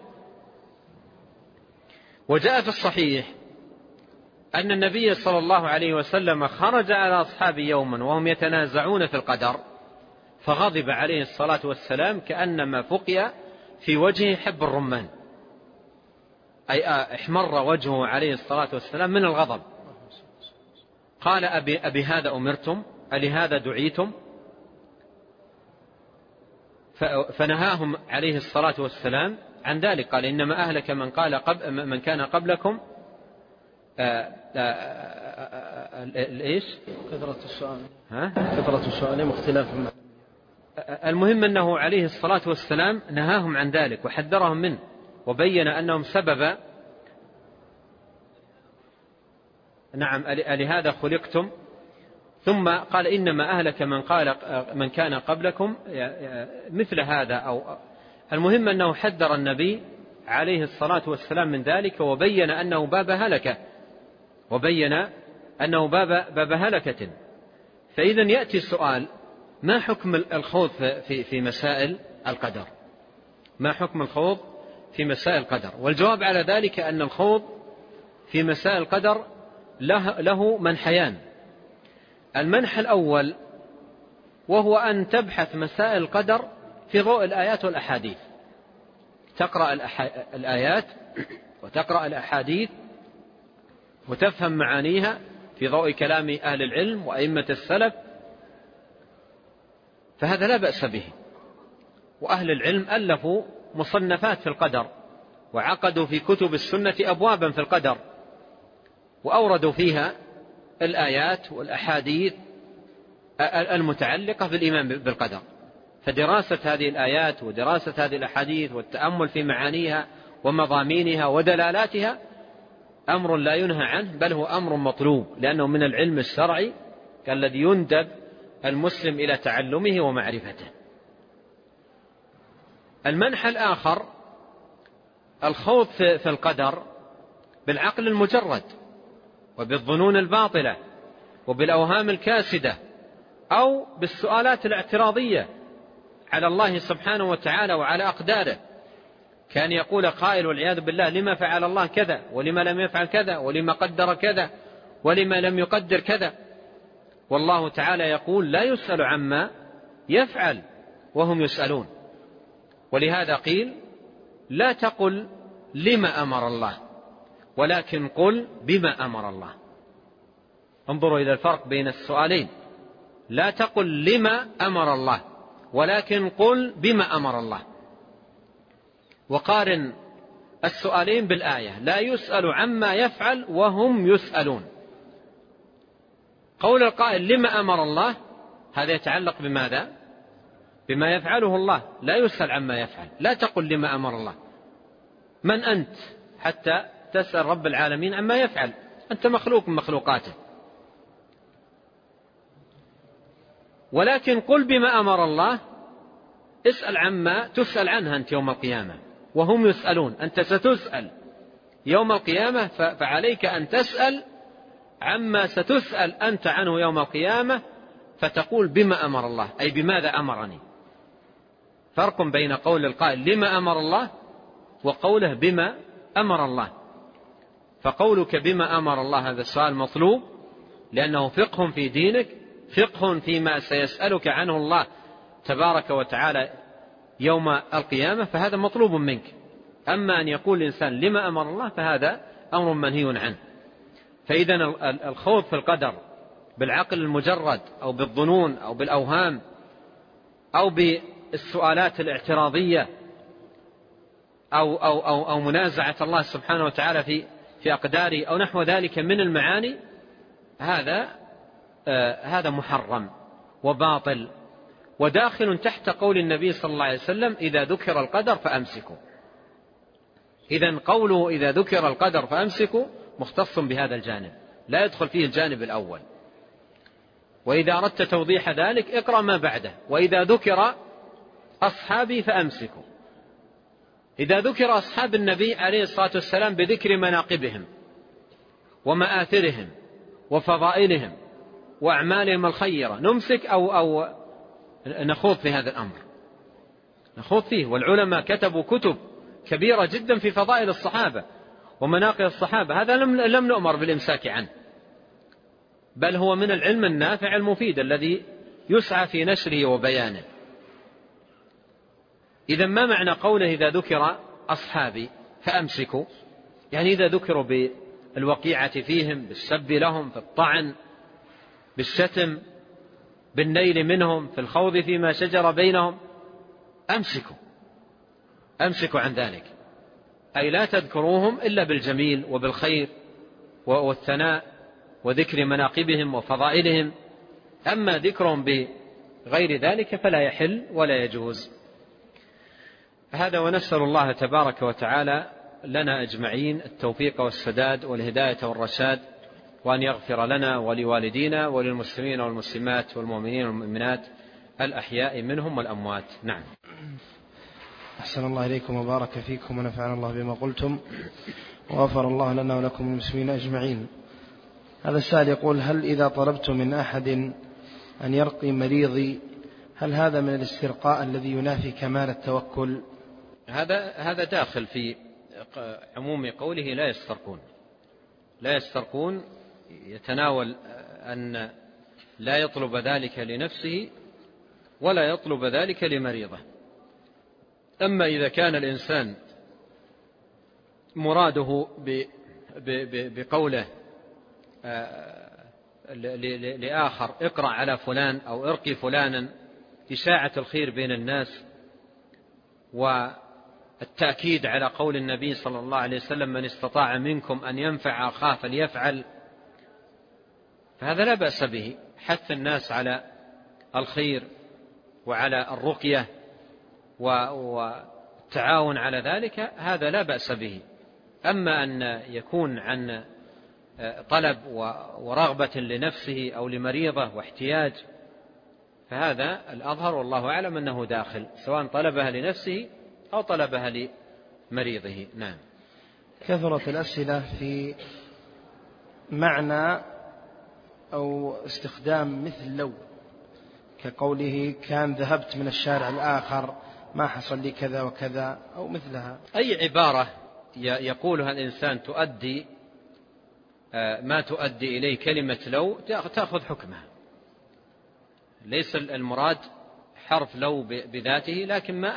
S3: وجاء في الصحيح أن النبي صلى الله عليه وسلم خرج على أصحابه يوما وهم يتنازعون في القدر، فغضب عليه الصلاة والسلام كأنما فقئ في وجهه حب الرمان، أي احمر وجهه عليه الصلاة والسلام من الغضب. قال: أبي هذا أمرتم؟ ألهذا دعيتم؟ فنهاهم عليه الصلاة والسلام عن ذلك. قال: إنما أهلك من كان قبلكم إيش؟
S2: كثرة السؤال واختلاف.
S3: المهم أنه عليه الصلاة والسلام نهاهم عن ذلك وحذرهم منه، وبين أنهم سبب. نعم، ألهذا خلقتم؟ ثم قال: إنما أهلك من كان قبلكم مثل هذا. أو المهم أنه حذر النبي عليه الصلاة والسلام من ذلك، وبين أنه باب هلكة، باب هلكة. فإذا يأتي السؤال: ما حكم الخوض في مسائل القدر؟ ما حكم الخوض في مسائل القدر؟ والجواب على ذلك أن الخوض في مسائل القدر له منحيان. المنح الأول وهو أن تبحث مسائل القدر في ضوء الآيات والأحاديث، تقرأ الآيات وتقرأ الأحاديث وتفهم معانيها في ضوء كلام أهل العلم وأئمة السلف، فهذا لا بأس به. وأهل العلم ألفوا مصنفات في القدر، وعقدوا في كتب السنة أبوابا في القدر، وأوردوا فيها الآيات والأحاديث المتعلقة بالإيمان بالقدر. فدراسة هذه الآيات ودراسة هذه الأحاديث والتأمل في معانيها ومضامينها ودلالاتها أمر لا ينهى عنه، بل هو أمر مطلوب، لأنه من العلم الشرعي الذي يندب المسلم إلى تعلمه ومعرفته. المنحى الآخر الخوض في القدر بالعقل المجرد وبالظنون الباطلة وبالأوهام الكاسدة، أو بالسؤالات الاعتراضية على الله سبحانه وتعالى وعلى أقداره، كان يقول قائل والعياذ بالله لما فعل الله كذا، ولما لم يفعل كذا، ولما قدر كذا، ولما لم يقدر كذا. والله تعالى يقول لا يسأل عما يفعل وهم يسألون. ولهذا قيل لا تقل لما أمر الله، ولكن قل بما أمر الله. انظروا إلى الفرق بين السؤالين، لا تقل لما أمر الله، ولكن قل بما أمر الله. وقارن السؤالين بالآية لا يسأل عما يفعل وهم يسألون. قول القائل لما أمر الله هذا يتعلق بماذا؟ بما يفعله الله، لا يسأل عما يفعل. لا تقل لما أمر الله، من أنت حتى تسأل رب العالمين عما يفعل؟ أنت مخلوق من مخلوقاته. ولكن قل بما أمر الله، اسأل عما تسأل عنها أنت يوم القيامة وهم يسألون. أنت ستسأل يوم القيامة، فعليك أن تسأل عما ستسأل أنت عنه يوم القيامة، فتقول بما أمر الله، أي بماذا أمرني. فرق بين قول القائل لما أمر الله وقوله بما أمر الله. فقولك بما أمر الله هذا السؤال مطلوب، لأنه فقه في دينك، فقه فيما سيسألك عنه الله تبارك وتعالى يوم القيامة، فهذا مطلوب منك. أما أن يقول الإنسان لما أمر الله فهذا أمر منهي عنه. فإذا الخوض في القدر بالعقل المجرد أو بالظنون أو بالأوهام أو بالسؤالات الاعتراضية أو منازعة الله سبحانه وتعالى في أقداره أو نحو ذلك من المعاني، هذا محرم وباطل وداخل تحت قول النبي صلى الله عليه وسلم إذا ذكر القدر فأمسكوا. إذن قوله إذا ذكر القدر فأمسكوا مختص بهذا الجانب، لا يدخل فيه الجانب الأول. وإذا أردت توضيح ذلك اقرأ ما بعده، وإذا ذكر أصحابي فأمسكوا. إذا ذكر أصحاب النبي عليه الصلاة والسلام بذكر مناقبهم ومآثرهم وفضائلهم وأعمالهم الخيرة نمسك أو نخوض في هذا الأمر؟ نخوض فيه. والعلماء كتبوا كتب كبيرة جدا في فضائل الصحابة ومناقب الصحابة، هذا لم نؤمر بالإمساك عنه، بل هو من العلم النافع المفيد الذي يسعى في نشره وبيانه. إذا ما معنى قوله إذا ذكر أصحابي فأمسكوا؟ يعني إذا ذكروا بالوقيعة فيهم، بالسب لهم، في الطعن، بالشتم، بالنيل منهم، في الخوض فيما شجر بينهم، أمسكوا عن ذلك. أي لا تذكروهم إلا بالجميل وبالخير والثناء وذكر مناقبهم وفضائلهم. أما ذكرهم بغير ذلك فلا يحل ولا يجوز. هذا، ونسأل الله تبارك وتعالى لنا أجمعين التوفيق والسداد والهداية والرشاد، وأن يغفر لنا ولوالدينا وللمسلمين والمسلمات والمؤمنين والمؤمنات الأحياء منهم والأموات. نعم.
S2: أحسن الله إليكم وبارك فيكم ونفعنا الله بما قلتم وغفر الله لنا ولكم المسلمين أجمعين. هذا السائل يقول: هل إذا طلبت من أحد أن يرقي مريضي هل هذا من الاسترقاء الذي ينافي كمال التوكل؟
S3: هذا داخل في عموم قوله لا يسترقون، يتناول أن لا يطلب ذلك لنفسه ولا يطلب ذلك لمريضه. أما إذا كان الإنسان مراده بقوله لآخر اقرأ على فلان أو ارقي فلانا إشاعة الخير بين الناس، والتأكيد على قول النبي صلى الله عليه وسلم من استطاع منكم أن ينفع أخاه فليفعل، فهذا لا بأس به. حث الناس على الخير وعلى الرقية والتعاون على ذلك، هذا لا بأس به. أما أن يكون عن طلب ورغبة لنفسه أو لمريضه واحتياج، فهذا الأظهر والله أعلم أنه داخل، سواء طلبها لنفسه أو طلبها لمريضه. نعم.
S2: كثرت الأسئلة في معنى أو استخدام مثل لو، كقوله كان ذهبت من الشارع الآخر ما حصل لي كذا وكذا أو مثلها.
S3: أي عبارة يقولها الإنسان تؤدي ما تؤدي إليه كلمة لو تأخذ حكمها. ليس المراد حرف لو بذاته، لكن ما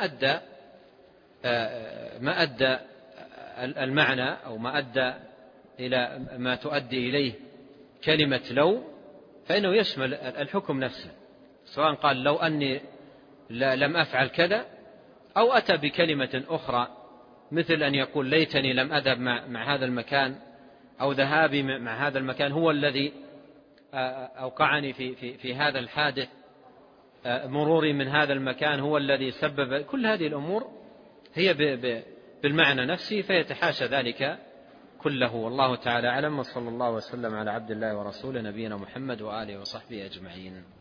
S3: أدى المعنى أو ما أدى إلى ما تؤدي إليه كلمة لو، فإنه يشمل الحكم نفسه، سواء قال لو أني لم أفعل كذا، أو أتى بكلمة أخرى مثل أن يقول ليتني لم أذهب مع هذا المكان، أو ذهابي مع هذا المكان هو الذي أوقعني في هذا الحادث، مروري من هذا المكان هو الذي سبب. كل هذه الأمور هي بالمعنى نفسه، فيتحاشى ذلك كله. والله تعالى أعلم، وصلى الله وسلم على عبد الله ورسوله نبينا محمد وآله وصحبه أجمعين.